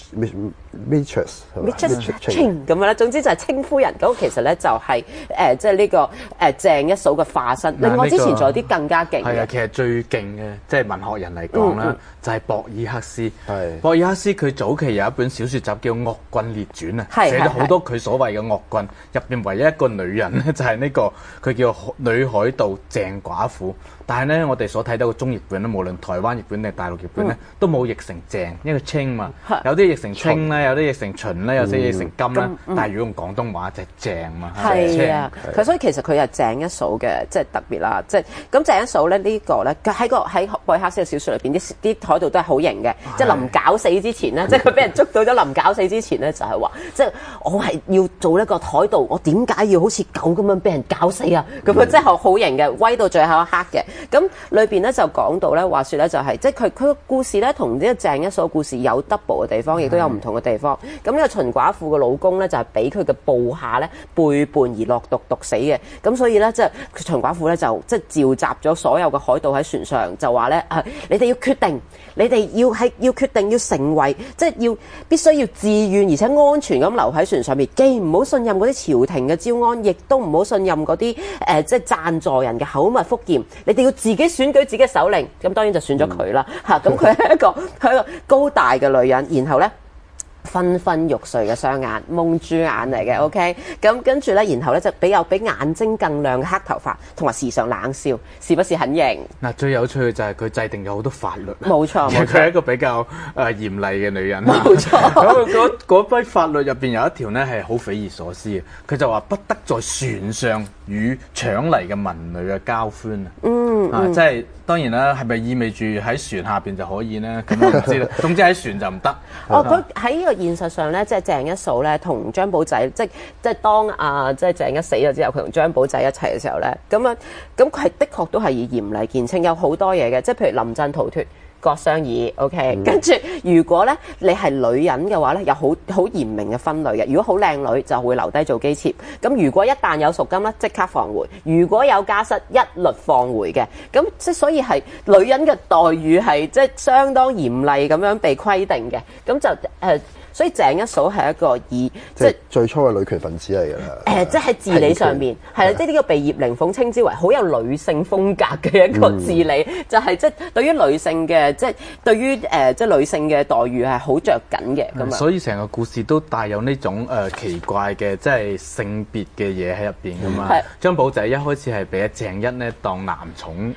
Mistress Ching 咁樣啦，總之就係清夫人。咁其實咧就係、是、誒、呃、即係呢、這個誒、呃、鄭一嫂嘅化身。另外之前仲有啲更加勁嘅。係啊， 其實最勁嘅即係文學人嚟講啦，嗯嗯、就係博爾赫斯。 係博爾赫斯佢早期有一本小説集叫《惡棍列傳》啊， 係寫咗好多佢所謂嘅惡棍。入邊唯一一個女人咧就係呢、這個佢叫女海盜鄭寡婦。但係咧，我哋所睇到嘅中譯本咧，無論台灣譯本定係大陸譯本咧，嗯、都冇譯成鄭，因為清嘛，是有啲譯成清咧，有啲譯成秦咧，有啲譯成金啦。嗯嗯、但係如果用廣東話就係鄭嘛， 係啊。佢所以其實佢係鄭一嫂嘅，即係特別啦。即係咁鄭一嫂咧呢、這個咧，佢喺個喺博爾赫斯嘅小説裏邊，啲啲海盜都係好型嘅。即係臨搞死之前咧，即係佢俾人捉到咗臨搞死之前咧，就係、是、話，即係我係要做一個海盜，我點解要好似狗咁樣俾人搞死啊？咁佢真係好型嘅，威到最後一刻嘅。咁裏邊咧就講到咧，話説咧就係、是、即係佢佢個故事咧同呢個鄭一嫂故事有 double 嘅地方，亦都有唔同嘅地方。咁呢個秦寡婦嘅老公咧就係俾佢嘅部下咧背叛而落毒毒死嘅。咁所以咧即係秦寡婦咧就即係召集咗所有嘅海盜喺船上，就話咧啊，你哋要決定，你哋要係要決定要成為即係要必須要自願而且安全咁留喺船上面，既唔好信任嗰啲朝廷嘅招安，亦都唔好信任嗰啲誒即係贊助人嘅口蜜腹劍，你哋要自己選舉自己嘅首領，咁當然就選咗佢啦嚇。咁佢係一個係一個高大嘅女人，然後咧昏昏欲睡嘅雙眼，蒙豬眼嚟嘅。OK，咁跟住咧，然後咧就比較比眼睛更亮嘅黑頭髮，同埋時常冷笑，是不是很型？ 嗱，最有趣嘅就係佢制定咗好多法律。 冇錯，冇錯， 佢係一個比較誒嚴厲嘅女人。 冇錯， 嗰嗰批法律入邊有一條咧係好匪夷所思嘅，佢就話不得在船上與搶嚟嘅民女嘅交歡啊。嗯，啊，即係當然啦，係咪意味住喺船下邊就可以咧？咁我唔知啦。總之喺船就唔得。 哦，佢喺呢個現實上咧，即係鄭一嫂咧同張保仔，即係即係當啊，即係鄭一死咗之後，佢同張保仔一齊嘅時候咧，咁啊，咁佢係的確都係以嚴厲見稱，有好多嘢嘅，即係譬如臨陣逃脫。各商議 ，OK，跟住、嗯、如果咧你係女人嘅話咧，有好好嚴明嘅分類嘅。如果好靚女就會留低做姬妾，咁如果一旦有贖金咧，即刻放回；如果有家室，一律放回嘅。咁即係所以係女人嘅待遇係即係相當嚴厲咁樣被規定嘅。咁就誒。呃所以鄭一嫂係一個以即係最初嘅女權分子嚟㗎啦。誒、 呃，即係喺治理上面係啦，即係呢個被葉靈鳳稱之為好有女性風格嘅一個治理，嗯、就係即係對於女性嘅即係對於誒、呃、即係女性嘅待遇係好着緊嘅咁啊。 所以成個故事都帶有呢種誒、呃、奇怪嘅即係性別嘅嘢喺入邊㗎嘛。係、嗯、張保仔一開始係俾阿鄭一咧當男寵。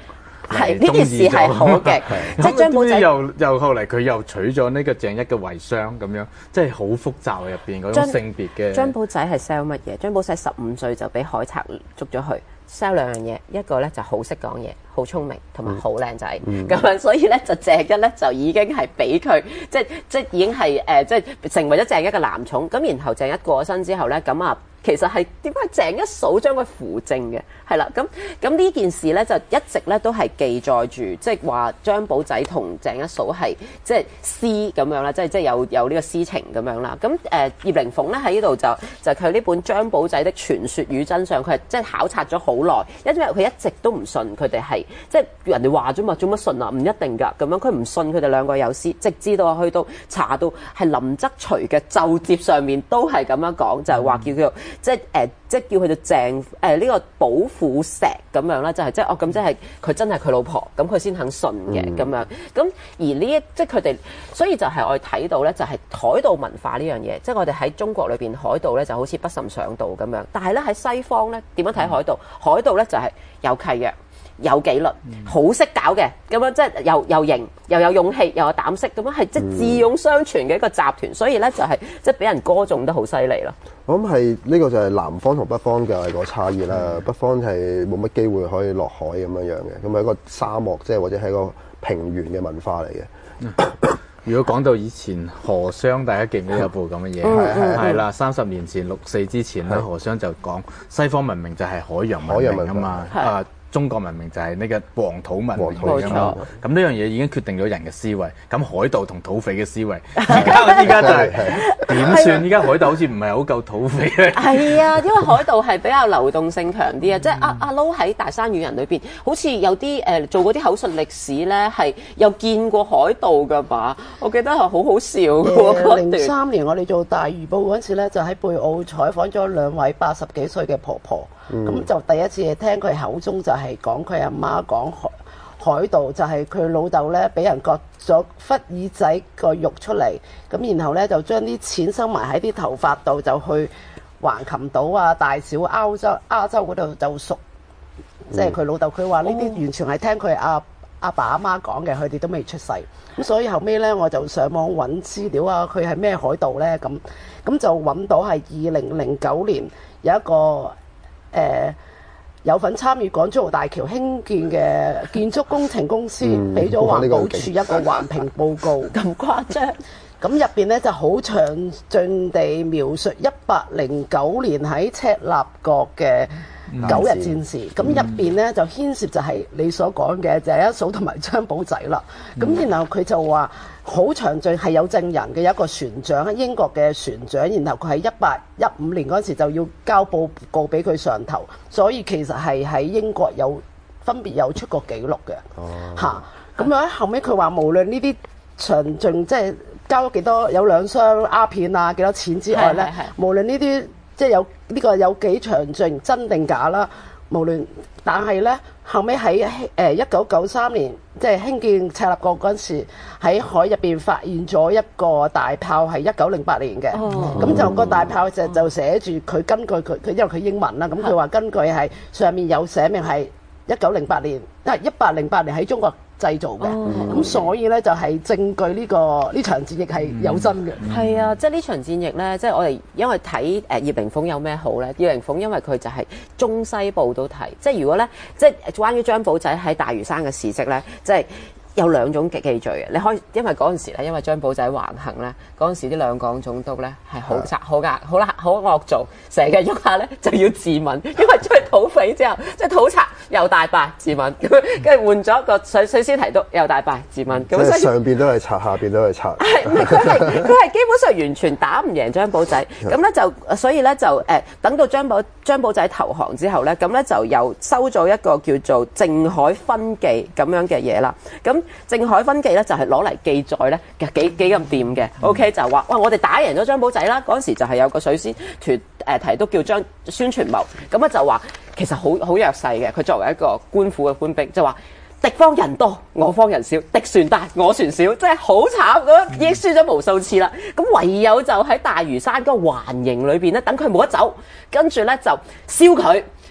係呢件事係好嘅，即係張寶仔又又後嚟佢又娶咗呢個鄭一嘅遺孀咁樣，即係好複雜入邊嗰種性別嘅。 張寶仔係 sell 乜嘢？張寶仔十五歲就俾海賊捉咗去 sell 兩樣嘢，一個咧就好識講嘢，好聰明，同埋好靚仔咁樣，嗯、所以咧就鄭一咧就已經係俾佢，即係即係已經係誒、呃，即係成為咗鄭一嘅男寵。咁然後鄭一過咗身之後咧，咁啊。其實係點解鄭一嫂將佢扶正嘅？係啦，咁咁呢件事咧就一直咧都係記載住，即係話張寶仔同鄭一嫂係即係私咁樣啦，即係即係有有呢個私情咁樣啦。咁誒、呃、葉靈鳳咧喺呢度就就佢呢本《張寶仔的傳說與真相》，佢係即係考察咗好耐，因為佢一直都唔信佢哋係即係人哋話咗嘛，做乜信啊？唔一定㗎，咁樣佢唔信佢哋兩個有私，直至到去到查到係林則徐嘅奏摺上面都係咁樣講，就係、是、話叫佢。即係誒、呃，即係叫佢做鄭誒呢個寶庫石咁樣啦，就係即係哦咁，即係佢真係佢老婆，咁佢先肯信嘅咁、嗯、樣。咁而呢一即係佢哋，所以就係我哋睇到咧，就係海盜文化呢樣嘢。即係我哋喺中國裏邊，海盜咧就好似不甚上道咁樣。但係咧喺西方咧，點樣睇海盜？嗯、海盜咧就係有契約。有紀律，好識搞嘅，咁樣即係又又型，又有勇氣，又有膽識，咁樣係即係智勇雙全嘅一個集團，所以咧就係即係俾人歌頌得好犀利咯。 我諗係呢個就係南方同北方嘅個差異啦。嗯、北方係冇乜機會可以落海咁樣樣嘅，咁係一個沙漠，即係或者係一個平原嘅文化嚟嘅。嗯如果講到以前荷商，大家記唔記得有部咁嘅嘢？係係啦，三十年前六四之前咧，荷商就講西方文明就係海洋文明啊嘛，啊中國文明就係呢個黃土文明啊嘛。咁呢樣嘢已經決定咗人嘅思維。咁海盜同土匪嘅思維，而家依家就係點算？依家海盜好似唔係好夠土匪咧。係啊，因為海盜係比較流動性強啲啊，即係阿阿 Lo 喺大山與人裏邊，好似有啲誒做嗰啲口述歷史咧，係有見過海盜㗎嘛。我記得係好好笑嘅。 零三年我哋做大漁報嗰陣時咧，就喺貝澳採訪咗兩位八十幾歲嘅婆婆，咁、嗯、就第一次聽佢口中就係講佢阿媽講海海盜，就係佢老豆咧俾人割咗忽耳仔個肉出嚟，咁然後咧就將啲錢收埋喺啲頭髮度，就去橫琴島啊、大小歐洲、亞洲嗰度就熟，即係佢老豆。佢話呢啲完全係聽佢阿阿爸阿媽講嘅，佢哋都未出世。咁所以後尾咧，我就上網揾資料啊，佢係咩海盜咧？咁咁就揾到係二零零九年有一個誒、呃、有份參與港珠澳大橋興建嘅建築工程公司，俾咗環保署一個環評報告，咁誇張。咁入邊咧就好詳盡地描述一八零九年喺赤鱲角嘅九日戰事，咁入邊咧就牽涉就係你所講嘅鄭一嫂同埋張寶仔啦。咁、嗯、然後佢就話好詳盡，係有證人嘅，有一個船長，英國嘅船長，然後佢喺一八一五年嗰時就要交報告俾佢上頭，所以其實係喺英國有分別有出過記錄嘅。哦，嚇咁樣後尾佢話無論呢啲詳盡即係交咗幾多，有兩箱鴉片啊幾多錢之外咧，無論呢啲。即係有呢、這個有幾詳盡真定假啦，無論，但係咧後尾喺誒一九九三年即係興建赤鱲角嗰陣時，喺海入邊發現咗一個大炮，係一九零八年嘅。咁、哦、就個大炮就就寫住佢根據佢佢因為佢英文啦，咁佢話根據係上面有寫明係一九零八年，因為一八零八年喺中國製造嘅，咁、哦、所以咧就係證據呢、這個呢場戰役係有真嘅。係、 嗯、啊，即係呢場戰役咧，即係我哋因為睇誒葉靈鳳有咩好咧？葉靈鳳因為佢就係中西部都睇，即係如果咧，即係關於張寶仔喺大嶼山嘅事蹟咧，即係。有兩種記記敘嘅，你可以因為嗰陣時咧，因為張寶仔橫行咧，嗰陣時啲兩港總督咧係好賊好惡好啦好惡做，成日喐下咧就要自刎，因為出去土匪之後，即係土賊又大敗自刎，跟住換咗個水水師提督又大敗自刎，咁所以上邊都係賊，下邊都係賊。 係佢係佢係基本上完全打唔贏張寶仔，咁咧就所以咧就誒、呃、等到張寶張寶仔投降之後咧，咁咧就又收咗一個叫做靖海分記咁樣嘅嘢啦，咁。靖海分記咧就係攞嚟記載咧，幾幾咁掂嘅。OK 就話哇，我哋打贏咗張寶仔啦！嗰陣時就係有個水師團誒提督叫張孫傳謀，咁啊就話其實好好弱勢嘅。佢作為一個官府嘅官兵，就話敵方人多，我方人少；敵船大，我船少，真係好慘咁，已經輸咗無數次啦。咁唯有就喺大嶼山嗰個環營裏邊咧，等佢冇得走，跟住咧就燒佢。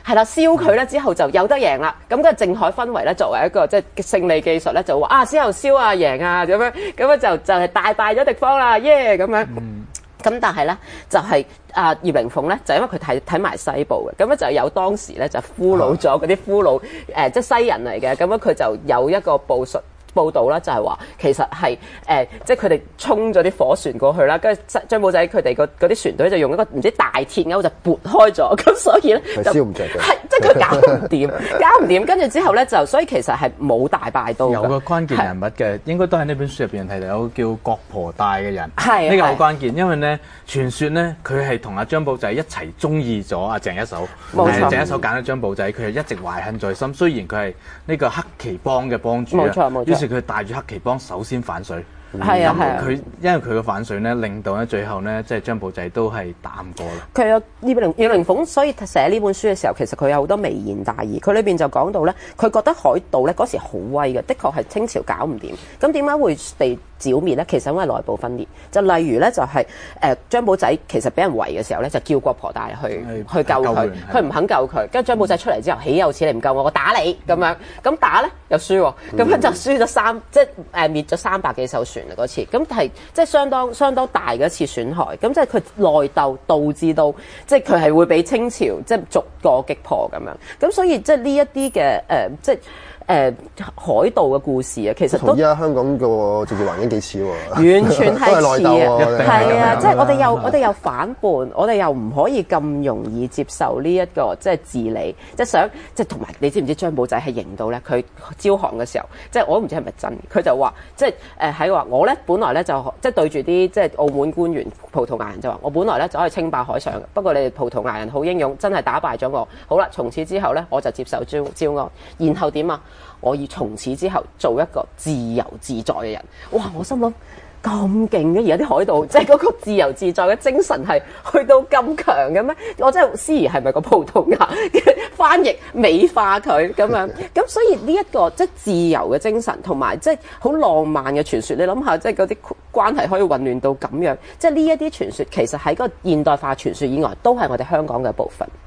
係啦，燒佢咧之後就有得贏啦。咁跟住靖海氛圍咧作為一個即係勝利技術咧，就話啊之後燒啊贏啊咁樣，咁樣就就係大敗咗敵方啦，耶咁樣。 嗯咁但係咧就係、是、啊葉靈鳳咧就因為佢睇睇埋西部嘅，咁咧就有當時咧就俘虜咗嗰啲俘虜誒、呃、即係西人嚟嘅，咁樣佢就有一個報述。報道啦，就係話其實係誒、呃，即係佢哋衝咗啲火船過去啦，跟住張保仔佢哋嗰啲船隊就用一個唔知大鐵鈎就撥開咗，咁所以咧就燒唔着嘅， 係即係佢搞唔掂，搞唔掂，跟住之後咧就所以其實係冇大敗到。 有個關鍵人物嘅，應該都喺呢本書入邊提到有個叫郭婆帶嘅人， 係呢個好關鍵，因為咧傳說咧佢係同阿張保仔一齊中意咗阿鄭一手， 冇錯， 鄭一手揀咗張保仔，佢係一直懷恨在心，雖然佢係呢個黑旗幫嘅幫主， 冇錯冇錯， 於是佢帶住黑旗幫首先反水。 係啊係啊， 佢因為佢嘅反水咧，令到咧最後咧，即係張保仔都係打唔過啦。 佢有葉靈葉靈鳳，所以寫呢本書嘅時候，其實佢有好多微言大義。佢裏邊就講到咧，佢覺得海盜咧嗰時好威嘅，的確係清朝搞唔掂。咁點解會被剿滅咧？其實因為內部分裂。就例如咧，就係誒張保仔其實俾人圍嘅時候咧，就叫郭婆帶去去救佢，佢唔肯救佢。跟住張保仔出嚟之後，豈有此理唔救我，我打你咁樣。咁打咧又輸喎，咁樣就輸咗三，即係誒滅咗三百幾艘船啊嗰次。咁係即係相當相當大嘅一次損害。咁即係佢內鬥導致到，即係佢係會俾清朝即係逐個擊破咁樣。咁所以即係呢一啲嘅誒，即係。誒、呃、海盜嘅故事啊，其實都同依家香港個政治環境幾似喎， 完全係似啊，係啊，即係我哋又我哋又反叛，我哋又唔可以咁容易接受呢、這、一個即係治理，即係想即係同埋你知唔知張保仔係型到咧？佢招降嘅時候，即係我都唔知係咪真，佢就話即係誒喺話我咧，本來咧就即係對住啲即係澳門官員葡萄牙人就話，我本來咧就可以稱霸海上嘅，不過你哋葡萄牙人好英勇，真係打敗咗我。好啦，從此之後咧，我就接受招招安，然後點啊？我要從此之後做一個自由自在嘅人。哇！我心諗咁勁嘅，而家啲海盜即係嗰個自由自在嘅精神係去到咁強嘅咩？我真係思疑係咪個葡萄牙嘅翻譯美化佢咁樣？咁所以呢、這、一個即係自由嘅精神，同埋即係好浪漫嘅傳說。你諗下，即係嗰啲關係可以混亂到咁樣，即係呢一啲傳說，其實喺個現代化傳說以外，都係我哋香港嘅部分。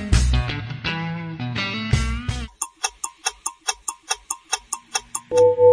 you